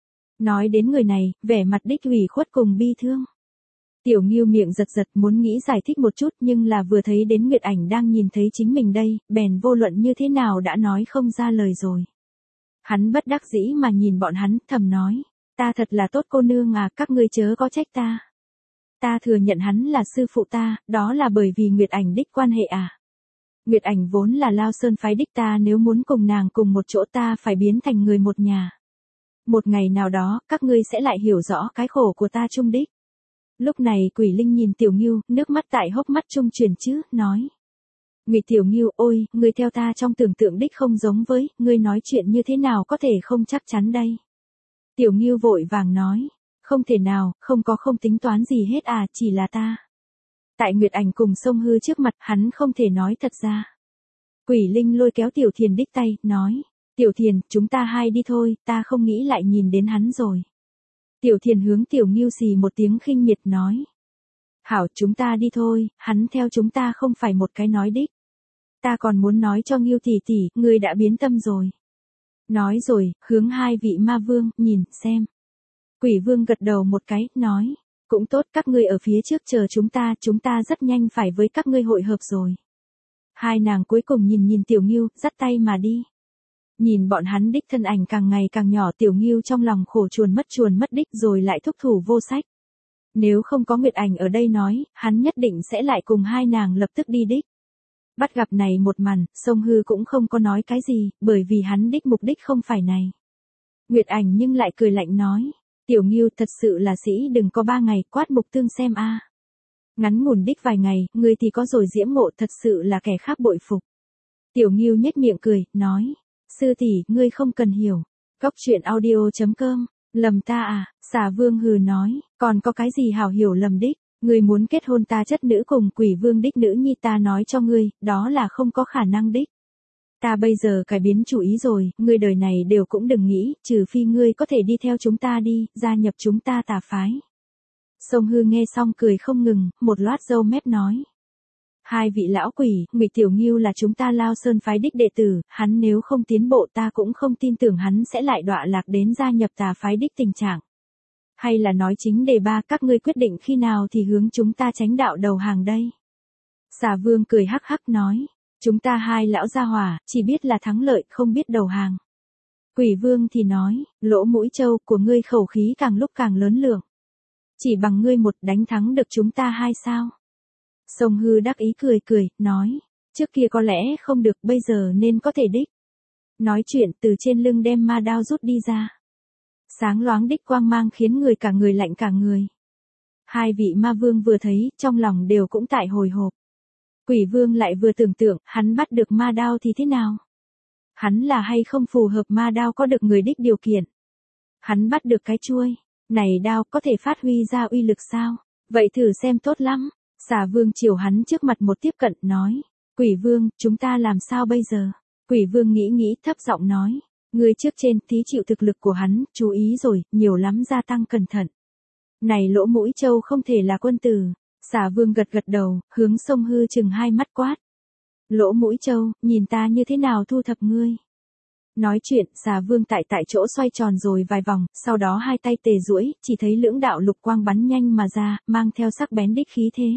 Nói đến người này, vẻ mặt đích ủy khuất cùng bi thương. Tiểu Ngưu miệng giật giật muốn nghĩ giải thích một chút nhưng là vừa thấy đến Nguyệt Ảnh đang nhìn thấy chính mình đây, bèn vô luận như thế nào đã nói không ra lời rồi. Hắn bất đắc dĩ mà nhìn bọn hắn, thầm nói, ta thật là tốt cô nương à, các ngươi chớ có trách ta. Ta thừa nhận hắn là sư phụ ta, đó là bởi vì Nguyệt Ảnh đích quan hệ à. Nguyệt Ảnh vốn là Lao Sơn phái đích, ta nếu muốn cùng nàng cùng một chỗ ta phải biến thành người một nhà. Một ngày nào đó, các ngươi sẽ lại hiểu rõ cái khổ của ta chung đích. Lúc này Quỷ Linh nhìn Tiểu Ngưu, nước mắt tại hốc mắt trung chuyển chứ, nói. Ngụy Tiểu Ngưu, ôi, ngươi theo ta trong tưởng tượng đích không giống với, ngươi nói chuyện như thế nào có thể không chắc chắn đây. Tiểu Ngưu vội vàng nói, không thể nào, không có không tính toán gì hết à, chỉ là ta. Tại Nguyệt Ảnh cùng Sông Hư trước mặt, hắn không thể nói thật ra. Quỷ Linh lôi kéo Tiểu Thiền đích tay, nói. Tiểu Thiền, chúng ta hai đi thôi, ta không nghĩ lại nhìn đến hắn rồi. Tiểu Thiền hướng Tiểu Ngưu xì một tiếng khinh miệt nói. Hảo, chúng ta đi thôi, hắn theo chúng ta không phải một cái nói đích. Ta còn muốn nói cho Ngưu tỷ tỷ, ngươi đã biến tâm rồi. Nói rồi, hướng hai vị ma vương, nhìn, xem. Quỷ vương gật đầu một cái, nói. Cũng tốt, các ngươi ở phía trước chờ chúng ta, chúng ta rất nhanh phải với các ngươi hội hợp rồi. Hai nàng cuối cùng nhìn nhìn Tiểu Ngưu, dắt tay mà đi. Nhìn bọn hắn đích thân ảnh càng ngày càng nhỏ, Tiểu Ngưu trong lòng khổ chuồn mất chuồn mất đích rồi lại thúc thủ vô sách. Nếu không có Nguyệt Ảnh ở đây nói, hắn nhất định sẽ lại cùng hai nàng lập tức đi đích. Bắt gặp này một màn, Sông Hư cũng không có nói cái gì, bởi vì hắn đích mục đích không phải này. Nguyệt Ảnh nhưng lại cười lạnh nói. Tiểu Ngưu thật sự là sĩ đừng có ba ngày quát mục tương xem a. Ngắn ngủn đích vài ngày, ngươi thì có rồi diễm ngộ thật sự là kẻ khác bội phục. Tiểu Ngưu nhếch miệng cười, nói. Sư tỷ, ngươi không cần hiểu. Cốc truyện audio chấm com, lầm ta à, xà vương hừ nói, còn có cái gì hảo hiểu lầm đích, ngươi muốn kết hôn ta chất nữ cùng quỷ vương đích nữ nhi ta nói cho ngươi, đó là không có khả năng đích. Ta bây giờ cải biến chủ ý rồi, ngươi đời này đều cũng đừng nghĩ, trừ phi ngươi có thể đi theo chúng ta đi, gia nhập chúng ta tà phái. Sông Hư nghe xong cười không ngừng, một loát râu mép nói. Hai vị lão quỷ, Ngụy Tiểu Ngưu là chúng ta Lao Sơn phái đích đệ tử, hắn nếu không tiến bộ ta cũng không tin tưởng hắn sẽ lại đọa lạc đến gia nhập tà phái đích tình trạng. Hay là nói chính đề ba các ngươi quyết định khi nào thì hướng chúng ta tránh đạo đầu hàng đây. Xà Vương cười hắc hắc nói, chúng ta hai lão gia hỏa, chỉ biết là thắng lợi không biết đầu hàng. Quỷ Vương thì nói, lỗ mũi trâu của ngươi khẩu khí càng lúc càng lớn lượng. Chỉ bằng ngươi một đánh thắng được chúng ta hai sao. Sông Hư đắc ý cười cười, nói, trước kia có lẽ không được bây giờ nên có thể đích. Nói chuyện từ trên lưng đem ma đao rút đi ra. Sáng loáng đích quang mang khiến người cả người lạnh cả người. Hai vị ma vương vừa thấy, trong lòng đều cũng tại hồi hộp. Quỷ vương lại vừa tưởng tượng, hắn bắt được ma đao thì thế nào? Hắn là hay không phù hợp ma đao có được người đích điều kiện? Hắn bắt được cái chuôi, này đao có thể phát huy ra uy lực sao? Vậy thử xem tốt lắm. Xà Vương chiều hắn trước mặt một tiếp cận, nói. Quỷ Vương, chúng ta làm sao bây giờ? Quỷ Vương nghĩ nghĩ thấp giọng nói. Người trước trên thí chịu thực lực của hắn, chú ý rồi, nhiều lắm gia tăng cẩn thận. Này lỗ mũi trâu không thể là quân tử. Xà Vương gật gật đầu, hướng Sông Hư chừng hai mắt quát. Lỗ mũi trâu, nhìn ta như thế nào thu thập ngươi. Nói chuyện, Xà Vương tại tại chỗ xoay tròn rồi vài vòng, sau đó hai tay tề duỗi, chỉ thấy lưỡng đạo lục quang bắn nhanh mà ra, mang theo sắc bén đích khí thế.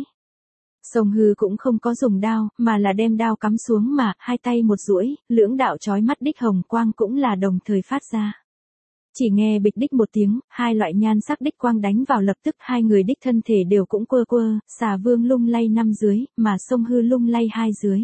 Sông Hư cũng không có dùng đao, mà là đem đao cắm xuống mà, hai tay một duỗi, lưỡng đạo chói mắt đích hồng quang cũng là đồng thời phát ra. Chỉ nghe bịch đích một tiếng, hai loại nhan sắc đích quang đánh vào lập tức hai người đích thân thể đều cũng quơ quơ, Xà Vương lung lay năm dưới, mà Sông Hư lung lay hai dưới.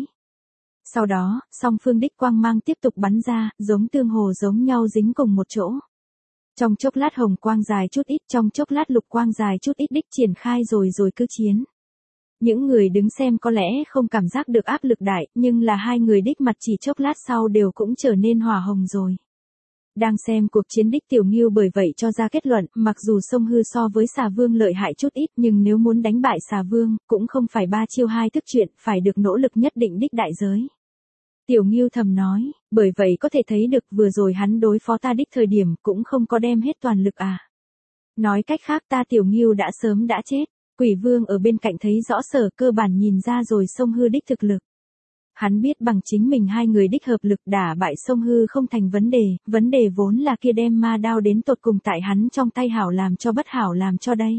Sau đó, song phương đích quang mang tiếp tục bắn ra, giống tương hồ giống nhau dính cùng một chỗ. Trong chốc lát hồng quang dài chút ít, trong chốc lát lục quang dài chút ít đích triển khai rồi rồi cứ chiến. Những người đứng xem có lẽ không cảm giác được áp lực đại, nhưng là hai người đích mặt chỉ chốc lát sau đều cũng trở nên hỏa hồng rồi. Đang xem cuộc chiến đích Tiểu Ngưu bởi vậy cho ra kết luận, mặc dù Sông Hư so với Xà Vương lợi hại chút ít nhưng nếu muốn đánh bại Xà Vương, cũng không phải ba chiêu hai thức chuyện, phải được nỗ lực nhất định đích đại giới. Tiểu Ngưu thầm nói, bởi vậy có thể thấy được vừa rồi hắn đối phó ta đích thời điểm cũng không có đem hết toàn lực à. Nói cách khác ta Tiểu Ngưu đã sớm đã chết. Quỷ Vương ở bên cạnh thấy rõ sở cơ bản nhìn ra rồi Sông Hư đích thực lực. Hắn biết bằng chính mình hai người đích hợp lực đả bại Sông Hư không thành vấn đề, vấn đề vốn là kia đem ma đao đến tột cùng tại hắn trong tay hảo làm cho bất hảo làm cho đây.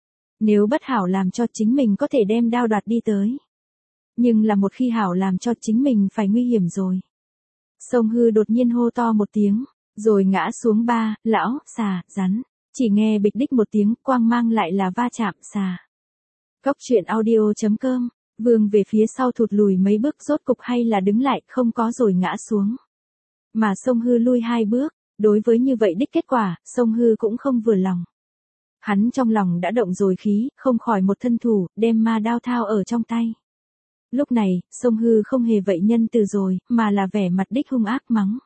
Nếu bất hảo làm cho chính mình có thể đem đao đoạt đi tới. Nhưng là một khi hảo làm cho chính mình phải nguy hiểm rồi. Sông Hư đột nhiên hô to một tiếng, rồi ngã xuống ba, lão, xà, rắn. Chỉ nghe bịch đích một tiếng, quang mang lại là va chạm, xà. Cốc truyện audio chấm com, Vương về phía sau thụt lùi mấy bước rốt cục hay là đứng lại, không có rồi ngã xuống. Mà Sông Hư lui hai bước, đối với như vậy đích kết quả, Sông Hư cũng không vừa lòng. Hắn trong lòng đã động rồi khí, không khỏi một thân thủ, đem ma đao thao ở trong tay. Lúc này, Sông Hư không hề vậy nhân từ rồi, mà là vẻ mặt đích hung ác mắng.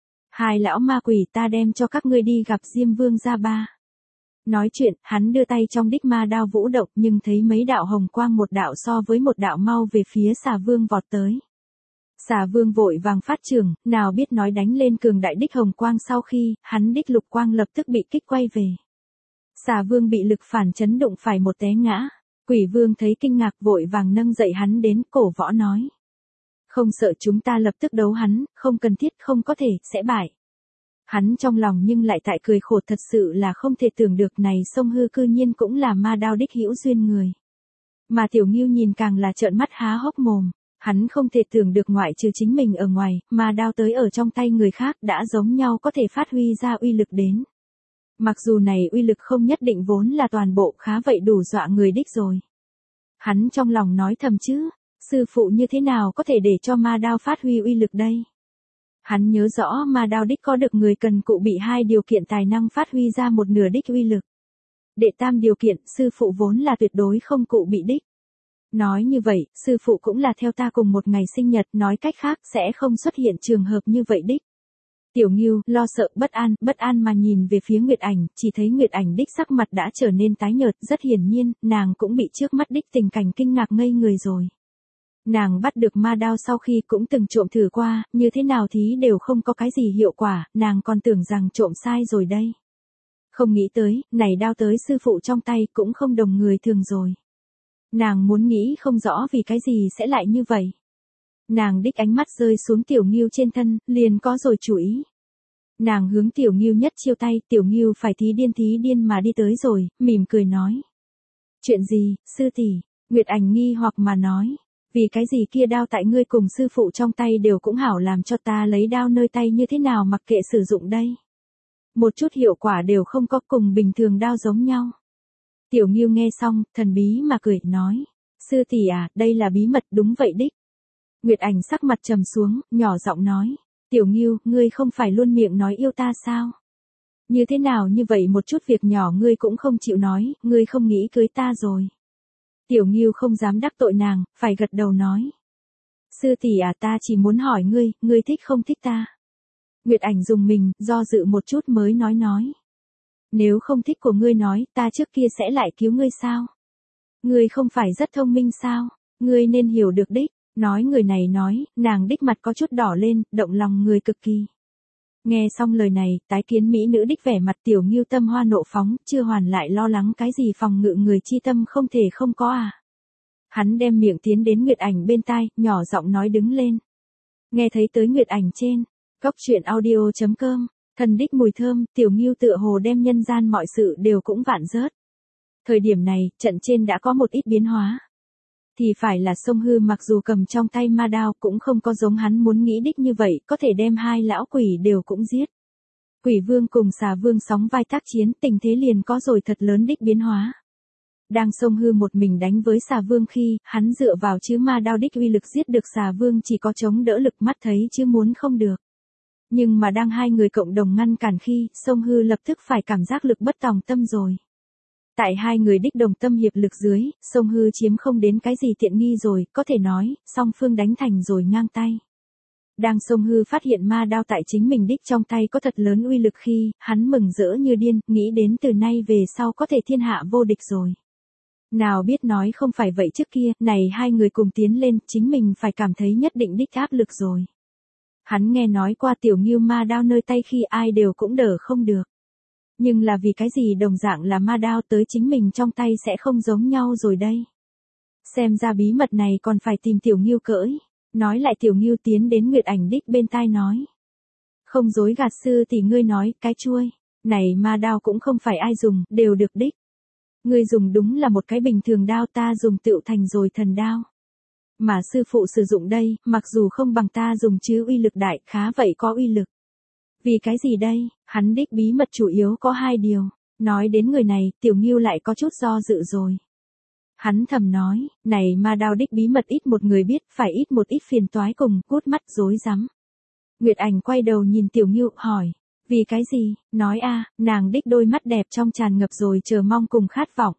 Hai lão ma quỷ ta đem cho các ngươi đi gặp Diêm Vương gia ba. Nói chuyện, hắn đưa tay trong đích ma đao vũ động nhưng thấy mấy đạo hồng quang một đạo so với một đạo mau về phía Xà Vương vọt tới. Xà Vương vội vàng phát trường, nào biết nói đánh lên cường đại đích hồng quang sau khi, hắn đích lục quang lập tức bị kích quay về. Xà Vương bị lực phản chấn đụng phải một té ngã. Quỷ Vương thấy kinh ngạc vội vàng nâng dậy hắn đến cổ võ nói. Không sợ chúng ta lập tức đấu hắn, không cần thiết không có thể, sẽ bại. Hắn trong lòng nhưng lại tại cười khổ thật sự là không thể tưởng được này Sông Hư cư nhiên cũng là ma đao đích hữu duyên người. Mà Tiểu Ngưu nhìn càng là trợn mắt há hốc mồm, hắn không thể tưởng được ngoại trừ chính mình ở ngoài, ma đao tới ở trong tay người khác đã giống nhau có thể phát huy ra uy lực đến. Mặc dù này uy lực không nhất định vốn là toàn bộ khá vậy đủ dọa người đích rồi. Hắn trong lòng nói thầm chứ, sư phụ như thế nào có thể để cho ma đao phát huy uy lực đây? Hắn nhớ rõ ma đao đích có được người cần cụ bị hai điều kiện tài năng phát huy ra một nửa đích uy lực. Đệ tam điều kiện, sư phụ vốn là tuyệt đối không cụ bị đích. Nói như vậy, sư phụ cũng là theo ta cùng một ngày sinh nhật, nói cách khác sẽ không xuất hiện trường hợp như vậy đích. Tiểu Ngưu, lo sợ, bất an, bất an mà nhìn về phía Nguyệt Ảnh, chỉ thấy Nguyệt Ảnh đích sắc mặt đã trở nên tái nhợt, rất hiển nhiên, nàng cũng bị trước mắt đích tình cảnh kinh ngạc ngây người rồi. Nàng bắt được ma đao sau khi cũng từng trộm thử qua, như thế nào thí đều không có cái gì hiệu quả, nàng còn tưởng rằng trộm sai rồi đây. Không nghĩ tới, này đao tới sư phụ trong tay cũng không đồng người thường rồi. Nàng muốn nghĩ không rõ vì cái gì sẽ lại như vậy. Nàng đích ánh mắt rơi xuống Tiểu Ngưu trên thân, liền có rồi chủ ý. Nàng hướng Tiểu Ngưu nhất chiêu tay, Tiểu Ngưu phải thí điên thí điên mà đi tới rồi, mỉm cười nói. Chuyện gì, sư tỷ? Nguyệt Ảnh nghi hoặc mà nói. Vì cái gì kia đao tại ngươi cùng sư phụ trong tay đều cũng hảo làm cho ta lấy đao nơi tay như thế nào mặc kệ sử dụng đây. Một chút hiệu quả đều không có, cùng bình thường đao giống nhau. Tiểu Ngưu nghe xong, thần bí mà cười, nói. Sư tỷ à, đây là bí mật, đúng vậy đích. Nguyệt Ảnh sắc mặt trầm xuống, nhỏ giọng nói. Tiểu Ngưu, ngươi không phải luôn miệng nói yêu ta sao? Như thế nào như vậy một chút việc nhỏ ngươi cũng không chịu nói, ngươi không nghĩ cưới ta rồi. Tiểu Ngưu không dám đắc tội nàng, phải gật đầu nói. Sư tỷ à, ta chỉ muốn hỏi ngươi, ngươi thích không thích ta? Nguyệt Ảnh dùng mình, do dự một chút mới nói nói. Nếu không thích của ngươi nói, ta trước kia sẽ lại cứu ngươi sao? Ngươi không phải rất thông minh sao? Ngươi nên hiểu được đích. Nói người này nói, nàng đích mặt có chút đỏ lên, động lòng người cực kỳ. Nghe xong lời này, tái kiến mỹ nữ đích vẻ mặt Tiểu Ngưu tâm hoa nộ phóng, chưa hoàn lại lo lắng cái gì phòng ngự người chi tâm không thể không có à. Hắn đem miệng tiến đến Nguyệt Ảnh bên tai, nhỏ giọng nói đứng lên. Nghe thấy tới Nguyệt Ảnh trên, cốc truyện audio chấm com, thần đích mùi thơm, Tiểu Ngưu tựa hồ đem nhân gian mọi sự đều cũng vạn rớt. Thời điểm này, trận trên đã có một ít biến hóa. Thì phải là Sông Hư mặc dù cầm trong tay ma đao cũng không có giống hắn muốn nghĩ đích như vậy, có thể đem hai lão quỷ đều cũng giết. Quỷ vương cùng xà vương sóng vai tác chiến, tình thế liền có rồi thật lớn đích biến hóa. Đang Sông Hư một mình đánh với xà vương khi, hắn dựa vào chứ ma đao đích uy lực giết được xà vương chỉ có chống đỡ lực mắt thấy chứ muốn không được. Nhưng mà đang hai người cộng đồng ngăn cản khi, Sông Hư lập tức phải cảm giác lực bất tòng tâm rồi. Tại hai người đích đồng tâm hiệp lực dưới, Sông Hư chiếm không đến cái gì tiện nghi rồi, có thể nói, song phương đánh thành rồi ngang tay. Đang Sông Hư phát hiện ma đao tại chính mình đích trong tay có thật lớn uy lực khi, hắn mừng rỡ như điên, nghĩ đến từ nay về sau có thể thiên hạ vô địch rồi. Nào biết nói không phải vậy trước kia, này hai người cùng tiến lên, chính mình phải cảm thấy nhất định đích áp lực rồi. Hắn nghe nói qua Tiểu Ngưu ma đao nơi tay khi ai đều cũng đỡ không được. Nhưng là vì cái gì đồng dạng là ma đao tới chính mình trong tay sẽ không giống nhau rồi đây. Xem ra bí mật này còn phải tìm Tiểu Ngưu cỡi. Nói lại Tiểu Ngưu tiến đến Nguyệt Ảnh đích bên tai nói. Không dối gạt sư thì ngươi nói, cái chuôi. Này ma đao cũng không phải ai dùng, đều được đích. Ngươi dùng đúng là một cái bình thường đao, ta dùng tựu thành rồi thần đao. Mà sư phụ sử dụng đây, mặc dù không bằng ta dùng chứ uy lực đại, khá vậy có uy lực. Vì cái gì đây, hắn đích bí mật chủ yếu có hai điều. Nói đến người này, Tiểu Ngưu lại có chút do dự rồi. Hắn thầm nói, này ma đao đích bí mật ít một người biết, phải ít một ít phiền toái cùng, cút mắt rối rắm. Nguyệt Ảnh quay đầu nhìn Tiểu Ngưu, hỏi, vì cái gì, nói a, nàng đích đôi mắt đẹp trong tràn ngập rồi chờ mong cùng khát vọng.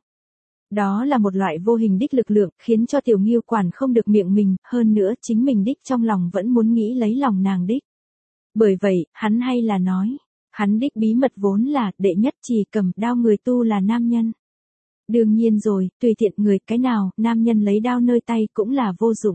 Đó là một loại vô hình đích lực lượng, khiến cho Tiểu Ngưu quản không được miệng mình, hơn nữa chính mình đích trong lòng vẫn muốn nghĩ lấy lòng nàng đích. Bởi vậy, hắn hay là nói, hắn đích bí mật vốn là, đệ nhất chỉ cầm đao người tu là nam nhân. Đương nhiên rồi, tùy tiện người cái nào, nam nhân lấy đao nơi tay cũng là vô dụng.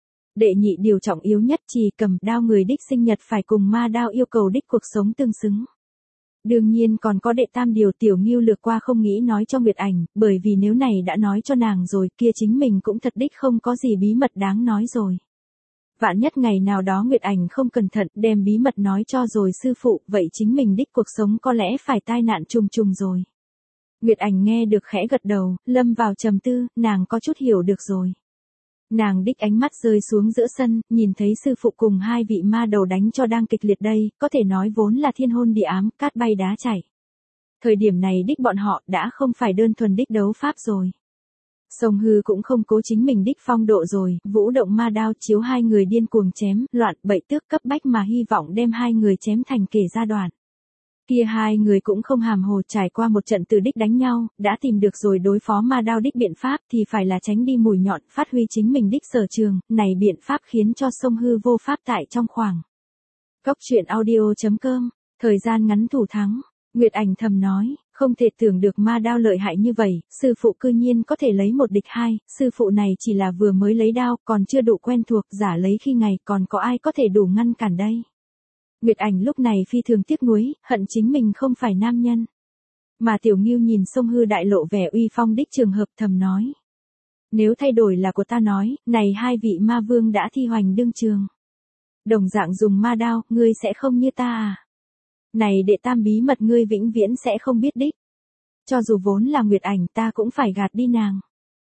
Đệ nhị điều trọng yếu nhất chỉ cầm đao người đích sinh nhật phải cùng ma đao yêu cầu đích cuộc sống tương xứng. Đương nhiên còn có đệ tam điều Tiểu Ngưu lược qua không nghĩ nói cho Nguyệt Ảnh, bởi vì nếu này đã nói cho nàng rồi kia chính mình cũng thật đích không có gì bí mật đáng nói rồi. Vạn nhất ngày nào đó Nguyệt Ảnh không cẩn thận đem bí mật nói cho rồi sư phụ, vậy chính mình đích cuộc sống có lẽ phải tai nạn trùng trùng rồi. Nguyệt Ảnh nghe được khẽ gật đầu, lâm vào trầm tư, nàng có chút hiểu được rồi. Nàng đích ánh mắt rơi xuống giữa sân, nhìn thấy sư phụ cùng hai vị ma đầu đánh cho đang kịch liệt đây, có thể nói vốn là thiên hôn địa ám, cát bay đá chảy. Thời điểm này đích bọn họ đã không phải đơn thuần đích đấu pháp rồi. Sông Hư cũng không cố chính mình đích phong độ rồi, vũ động ma đao chiếu hai người điên cuồng chém, loạn bậy tước cấp bách mà hy vọng đem hai người chém thành kể ra đoạn. Kia hai người cũng không hàm hồ, trải qua một trận từ đích đánh nhau, đã tìm được rồi đối phó ma đao đích biện pháp thì phải là tránh đi mùi nhọn, phát huy chính mình đích sở trường, này biện pháp khiến cho Sông Hư vô pháp tại trong khoảng. Cốc truyện audio chấm com, thời gian ngắn thủ thắng, Nguyệt Ảnh thầm nói, không thể tưởng được ma đao lợi hại như vậy, sư phụ cư nhiên có thể lấy một địch hai, sư phụ này chỉ là vừa mới lấy đao, còn chưa đủ quen thuộc, giả lấy khi ngày, còn có ai có thể đủ ngăn cản đây. Nguyệt Ảnh lúc này phi thường tiếc nuối, hận chính mình không phải nam nhân. Mà Tiểu Ngưu nhìn Sông Hư đại lộ vẻ uy phong đích trường hợp thầm nói. Nếu thay đổi là của ta nói, này hai vị ma vương đã thi hoành đương trường. Đồng dạng dùng ma đao, ngươi sẽ không như ta à? Này đệ tam bí mật ngươi vĩnh viễn sẽ không biết đích. Cho dù vốn là Nguyệt Ảnh ta cũng phải gạt đi nàng.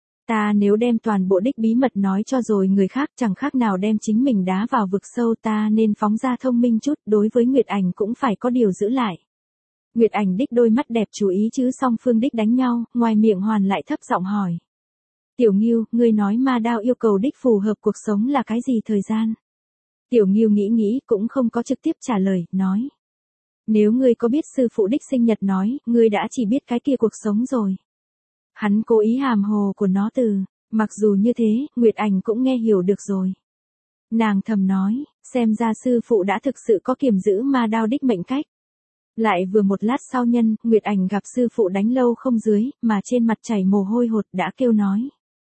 Ta nếu đem toàn bộ đích bí mật nói cho rồi người khác chẳng khác nào đem chính mình đá vào vực sâu, ta nên phóng ra thông minh chút, đối với Nguyệt Ảnh cũng phải có điều giữ lại. Nguyệt Ảnh đích đôi mắt đẹp chú ý chứ song phương đích đánh nhau, ngoài miệng hoàn lại thấp giọng hỏi. Tiểu Ngưu, ngươi nói ma đao yêu cầu đích phù hợp cuộc sống là cái gì thời gian? Tiểu Ngưu nghĩ nghĩ cũng không có trực tiếp trả lời, nói. Nếu ngươi có biết sư phụ đích sinh nhật nói, ngươi đã chỉ biết cái kia cuộc sống rồi. Hắn cố ý hàm hồ của nó từ, mặc dù như thế, Nguyệt Ảnh cũng nghe hiểu được rồi. Nàng thầm nói, xem ra sư phụ đã thực sự có kiềm giữ ma đao đích mệnh cách. Lại vừa một lát sau nhân, Nguyệt Ảnh gặp sư phụ đánh lâu không dưới, mà trên mặt chảy mồ hôi hột đã kêu nói.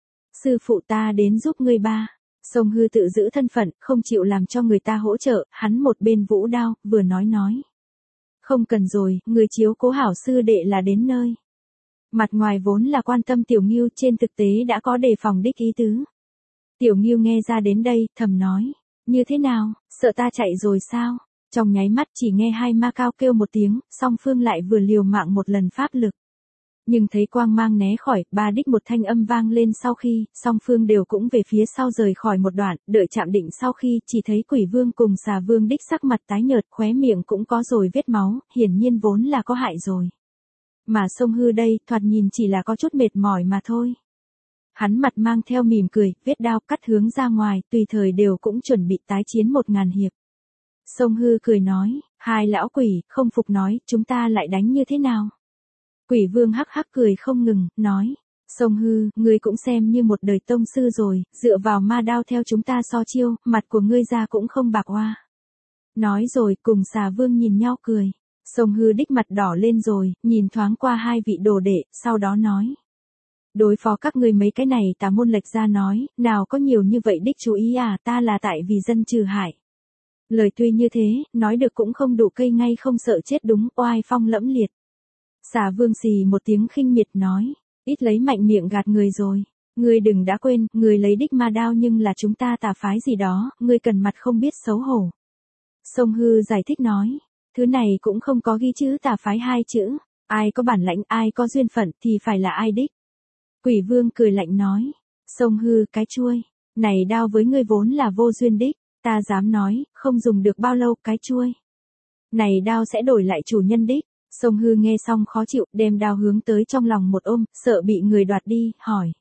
Sư phụ ta đến giúp ngươi ba. Sông Hư tự giữ thân phận, không chịu làm cho người ta hỗ trợ, hắn một bên vũ đao, vừa nói nói. Không cần rồi, người chiếu cố hảo sư đệ là đến nơi. Mặt ngoài vốn là quan tâm Tiểu Ngưu, trên thực tế đã có đề phòng đích ý tứ. Tiểu Ngưu nghe ra đến đây, thầm nói. Như thế nào, sợ ta chạy rồi sao? Trong nháy mắt chỉ nghe hai ma cao kêu một tiếng, song phương lại vừa liều mạng một lần pháp lực. Nhưng thấy quang mang né khỏi, ba đích một thanh âm vang lên sau khi, song phương đều cũng về phía sau rời khỏi một đoạn, đợi chạm định sau khi, chỉ thấy Quỷ Vương cùng Xà Vương đích sắc mặt tái nhợt, khóe miệng cũng có rồi vết máu, hiển nhiên vốn là có hại rồi. Mà Sông Hư đây, thoạt nhìn chỉ là có chút mệt mỏi mà thôi. Hắn mặt mang theo mỉm cười, vết đao cắt hướng ra ngoài, tùy thời đều cũng chuẩn bị tái chiến một ngàn hiệp. Sông Hư cười nói, hai lão quỷ, không phục nói, chúng ta lại đánh như thế nào? Quỷ Vương hắc hắc cười không ngừng, nói, Sông Hư, ngươi cũng xem như một đời tông sư rồi, dựa vào ma đao theo chúng ta so chiêu, mặt của ngươi ra cũng không bạc hoa. Nói rồi, cùng Xà Vương nhìn nhau cười. Sông Hư đích mặt đỏ lên rồi, nhìn thoáng qua hai vị đồ đệ, sau đó nói. Đối phó các ngươi mấy cái này tà môn lệch ra nói, nào có nhiều như vậy đích chú ý à, ta là tại vì dân trừ hại. Lời tuy như thế, nói được cũng không đủ cây ngay không sợ chết đúng, oai phong lẫm liệt. Xà Vương xì một tiếng khinh miệt nói, ít lấy mạnh miệng gạt người rồi. Ngươi đừng đã quên, người lấy đích ma đao nhưng là chúng ta tà phái gì đó, ngươi cần mặt không biết xấu hổ. Sông Hư giải thích nói, thứ này cũng không có ghi chữ tà phái hai chữ, ai có bản lãnh, ai có duyên phận thì phải là ai đích. Quỷ Vương cười lạnh nói, Sông Hư cái chuôi, này đao với ngươi vốn là vô duyên đích, ta dám nói, không dùng được bao lâu cái chuôi. Này đao sẽ đổi lại chủ nhân đích. Sông Hư nghe xong khó chịu, đem đao hướng tới trong lòng một ôm, sợ bị người đoạt đi, hỏi.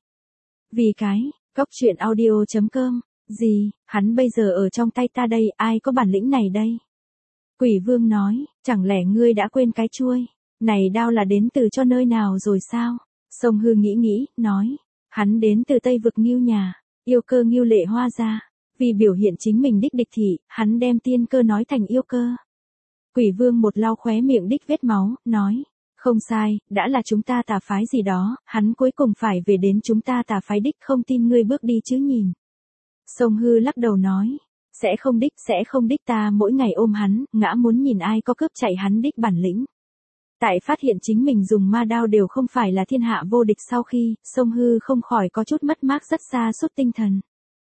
Vì cái, cốc truyện audio chấm com, gì, hắn bây giờ ở trong tay ta đây, ai có bản lĩnh này đây? Quỷ Vương nói, chẳng lẽ ngươi đã quên cái chuôi, này đao là đến từ cho nơi nào rồi sao? Sông Hư nghĩ nghĩ, nói, hắn đến từ Tây Vực Ngưu nhà, yêu cơ Ngưu Lệ Hoa ra, vì biểu hiện chính mình đích địch thị, hắn đem tiên cơ nói thành yêu cơ. Quỷ Vương một lau khóe miệng đích vết máu, nói, không sai, đã là chúng ta tà phái gì đó, hắn cuối cùng phải về đến chúng ta tà phái đích, không tin ngươi bước đi chứ nhìn. Sông Hư lắc đầu nói, sẽ không đích, sẽ không đích, ta mỗi ngày ôm hắn, ngã muốn nhìn ai có cướp chạy hắn đích bản lĩnh. Tại phát hiện chính mình dùng ma đao đều không phải là thiên hạ vô địch sau khi, Sông Hư không khỏi có chút mất mát rất xa suốt tinh thần.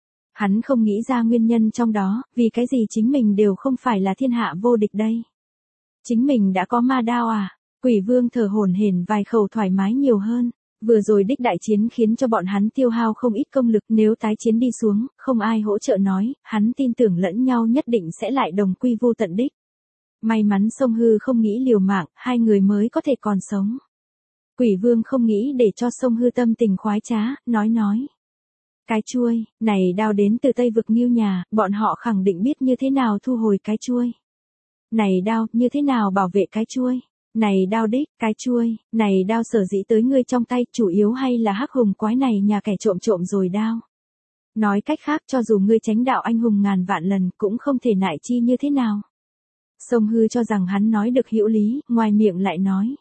Hắn không nghĩ ra nguyên nhân trong đó, vì cái gì chính mình đều không phải là thiên hạ vô địch đây. Chính mình đã có ma đao à? Quỷ Vương thở hổn hển vài khẩu thoải mái nhiều hơn. Vừa rồi đích đại chiến khiến cho bọn hắn tiêu hao không ít công lực, nếu tái chiến đi xuống, không ai hỗ trợ nói, hắn tin tưởng lẫn nhau nhất định sẽ lại đồng quy vô tận đích. May mắn Sông Hư không nghĩ liều mạng, hai người mới có thể còn sống. Quỷ vương không nghĩ để cho Sông Hư tâm tình khoái trá, nói nói. Cái chuôi, này đao đến từ Tây vực Ngưu nhà, bọn họ khẳng định biết như thế nào thu hồi cái chuôi. Này đao, như thế nào bảo vệ cái chuôi? Này đao đích, cái chuôi, này đao sở dĩ tới ngươi trong tay, chủ yếu hay là hắc hùng quái này nhà kẻ trộm trộm rồi đao. Nói cách khác cho dù ngươi tránh đạo anh hùng ngàn vạn lần, cũng không thể nại chi như thế nào. Sông Hư cho rằng hắn nói được hữu lý, ngoài miệng lại nói.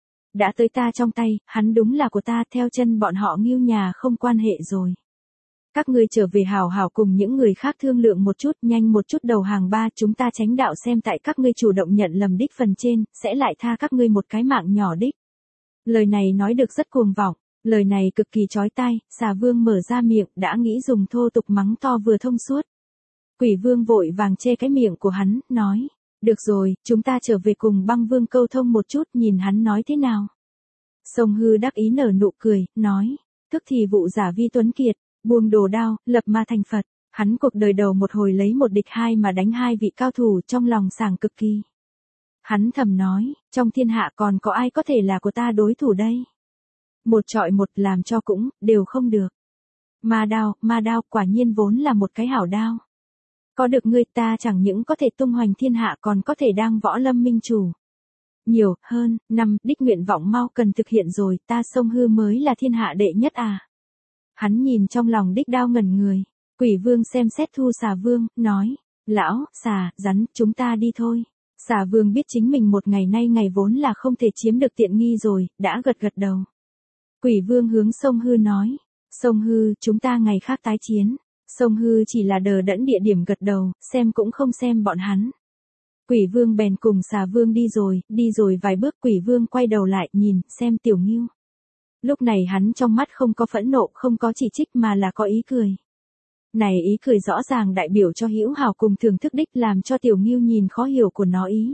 Đã tới ta trong tay, hắn đúng là của ta, theo chân bọn họ Ngưu nhà không quan hệ rồi. Các ngươi trở về hào hào cùng những người khác thương lượng một chút, nhanh một chút đầu hàng ba, chúng ta tránh đạo xem tại các ngươi chủ động nhận lầm đích phần trên, sẽ lại tha các ngươi một cái mạng nhỏ đích. Lời này nói được rất cuồng vọng, lời này cực kỳ chói tai, xà vương mở ra miệng, đã nghĩ dùng thô tục mắng to vừa thông suốt. Quỷ vương vội vàng chê cái miệng của hắn, nói, được rồi, chúng ta trở về cùng băng vương câu thông một chút, nhìn hắn nói thế nào. Sông Hư đắc ý nở nụ cười, nói, tức thì vụ giả vi tuấn kiệt. Buông đồ đao, lập ma thành Phật, hắn cuộc đời đầu một hồi lấy một địch hai mà đánh hai vị cao thủ, trong lòng sảng cực kỳ. Hắn thầm nói, trong thiên hạ còn có ai có thể là của ta đối thủ đây? Một trọi một làm cho cũng, đều không được. Ma đao, ma đao quả nhiên vốn là một cái hảo đao. Có được ngươi ta chẳng những có thể tung hoành thiên hạ còn có thể đang võ lâm minh chủ. Nhiều, hơn, năm, đích nguyện vọng mau cần thực hiện rồi, ta Sông Hư mới là thiên hạ đệ nhất à. Hắn nhìn trong lòng đích đao ngẩn người, quỷ vương xem xét thu xà vương, nói, lão, xà, rắn, chúng ta đi thôi. Xà vương biết chính mình một ngày nay ngày vốn là không thể chiếm được tiện nghi rồi, đã gật gật đầu. Quỷ vương hướng Sông Hư nói, Sông Hư, chúng ta ngày khác tái chiến. Sông Hư chỉ là đờ đẫn địa điểm gật đầu, xem cũng không xem bọn hắn. Quỷ vương bèn cùng xà vương đi rồi, đi rồi vài bước quỷ vương quay đầu lại nhìn, xem Tiểu Ngưu. Lúc này hắn trong mắt không có phẫn nộ, không có chỉ trích mà là có ý cười. Này ý cười rõ ràng đại biểu cho hữu hảo cùng thưởng thức đích, làm cho Tiểu Ngưu nhìn khó hiểu của nó ý.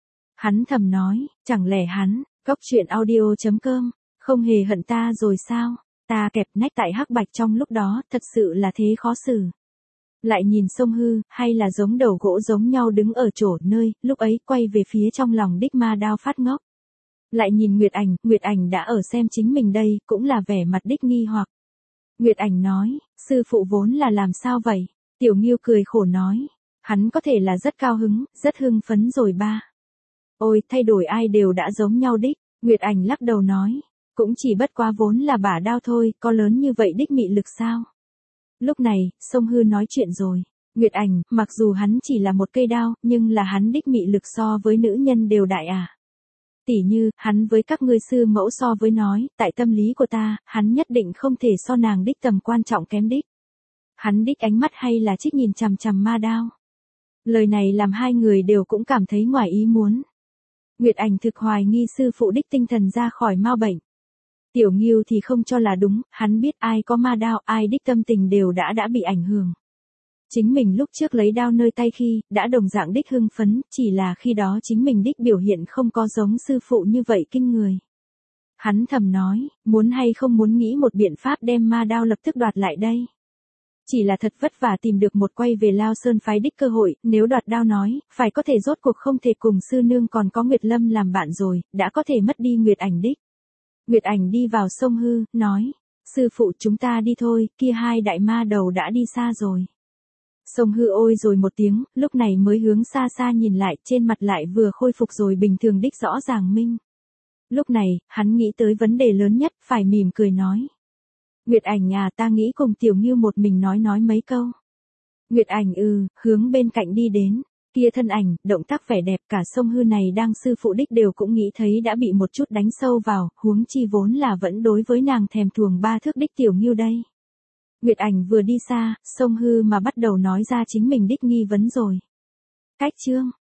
Hắn thầm nói, chẳng lẽ hắn, góc truyện audio chấm com, không hề hận ta rồi sao? Ta kẹp nách tại hắc bạch trong lúc đó, thật sự là thế khó xử. Lại nhìn Sông Hư, hay là giống đầu gỗ giống nhau đứng ở chỗ nơi, lúc ấy quay về phía trong lòng đích ma đao phát ngốc. Lại nhìn Nguyệt Ảnh, Nguyệt Ảnh đã ở xem chính mình đây, cũng là vẻ mặt đích nghi hoặc. Nguyệt Ảnh nói, sư phụ vốn là làm sao vậy? Tiểu Ngưu cười khổ nói, hắn có thể là rất cao hứng, rất hưng phấn rồi ba. Ôi, thay đổi ai đều đã giống nhau đích, Nguyệt Ảnh lắc đầu nói, cũng chỉ bất quá vốn là bả đao thôi, có lớn như vậy đích mị lực sao? Lúc này, Sông Hư nói chuyện rồi, Nguyệt Ảnh, mặc dù hắn chỉ là một cây đao, nhưng là hắn đích mị lực so với nữ nhân đều đại à. Tỉ như, hắn với các ngươi sư mẫu so với nói, tại tâm lý của ta, hắn nhất định không thể so nàng đích tầm quan trọng kém đích. Hắn đích ánh mắt hay là trích nhìn chằm chằm ma đao. Lời này làm hai người đều cũng cảm thấy ngoài ý muốn. Nguyệt Ảnh thực hoài nghi sư phụ đích tinh thần ra khỏi ma bệnh. Tiểu Ngưu thì không cho là đúng, hắn biết ai có ma đao, ai đích tâm tình đều đã đã bị ảnh hưởng. Chính mình lúc trước lấy đao nơi tay khi, đã đồng dạng đích hưng phấn, chỉ là khi đó chính mình đích biểu hiện không có giống sư phụ như vậy kinh người. Hắn thầm nói, muốn hay không muốn nghĩ một biện pháp đem ma đao lập tức đoạt lại đây. Chỉ là thật vất vả tìm được một quay về Lao Sơn phái đích cơ hội, nếu đoạt đao nói, phải có thể rốt cuộc không thể cùng sư nương còn có Nguyệt Lâm làm bạn rồi, đã có thể mất đi Nguyệt Ảnh đích. Nguyệt Ảnh đi vào Sông Hư, nói, sư phụ chúng ta đi thôi, kia hai đại ma đầu đã đi xa rồi. Sông Hư ôi rồi một tiếng, lúc này mới hướng xa xa nhìn lại, trên mặt lại vừa khôi phục rồi bình thường đích rõ ràng minh. Lúc này, hắn nghĩ tới vấn đề lớn nhất, phải mỉm cười nói. Nguyệt Ảnh à, ta nghĩ cùng Tiểu Ngưu một mình nói nói mấy câu. Nguyệt Ảnh ừ, hướng bên cạnh đi đến, kia thân ảnh, động tác vẻ đẹp, cả Sông Hư này đang sư phụ đích đều cũng nghĩ thấy đã bị một chút đánh sâu vào, huống chi vốn là vẫn đối với nàng thèm thuồng ba thước đích Tiểu Ngưu đây. Nguyệt Ảnh vừa đi xa, Sông Hư mà bắt đầu nói ra chính mình đích nghi vấn rồi. Cách chương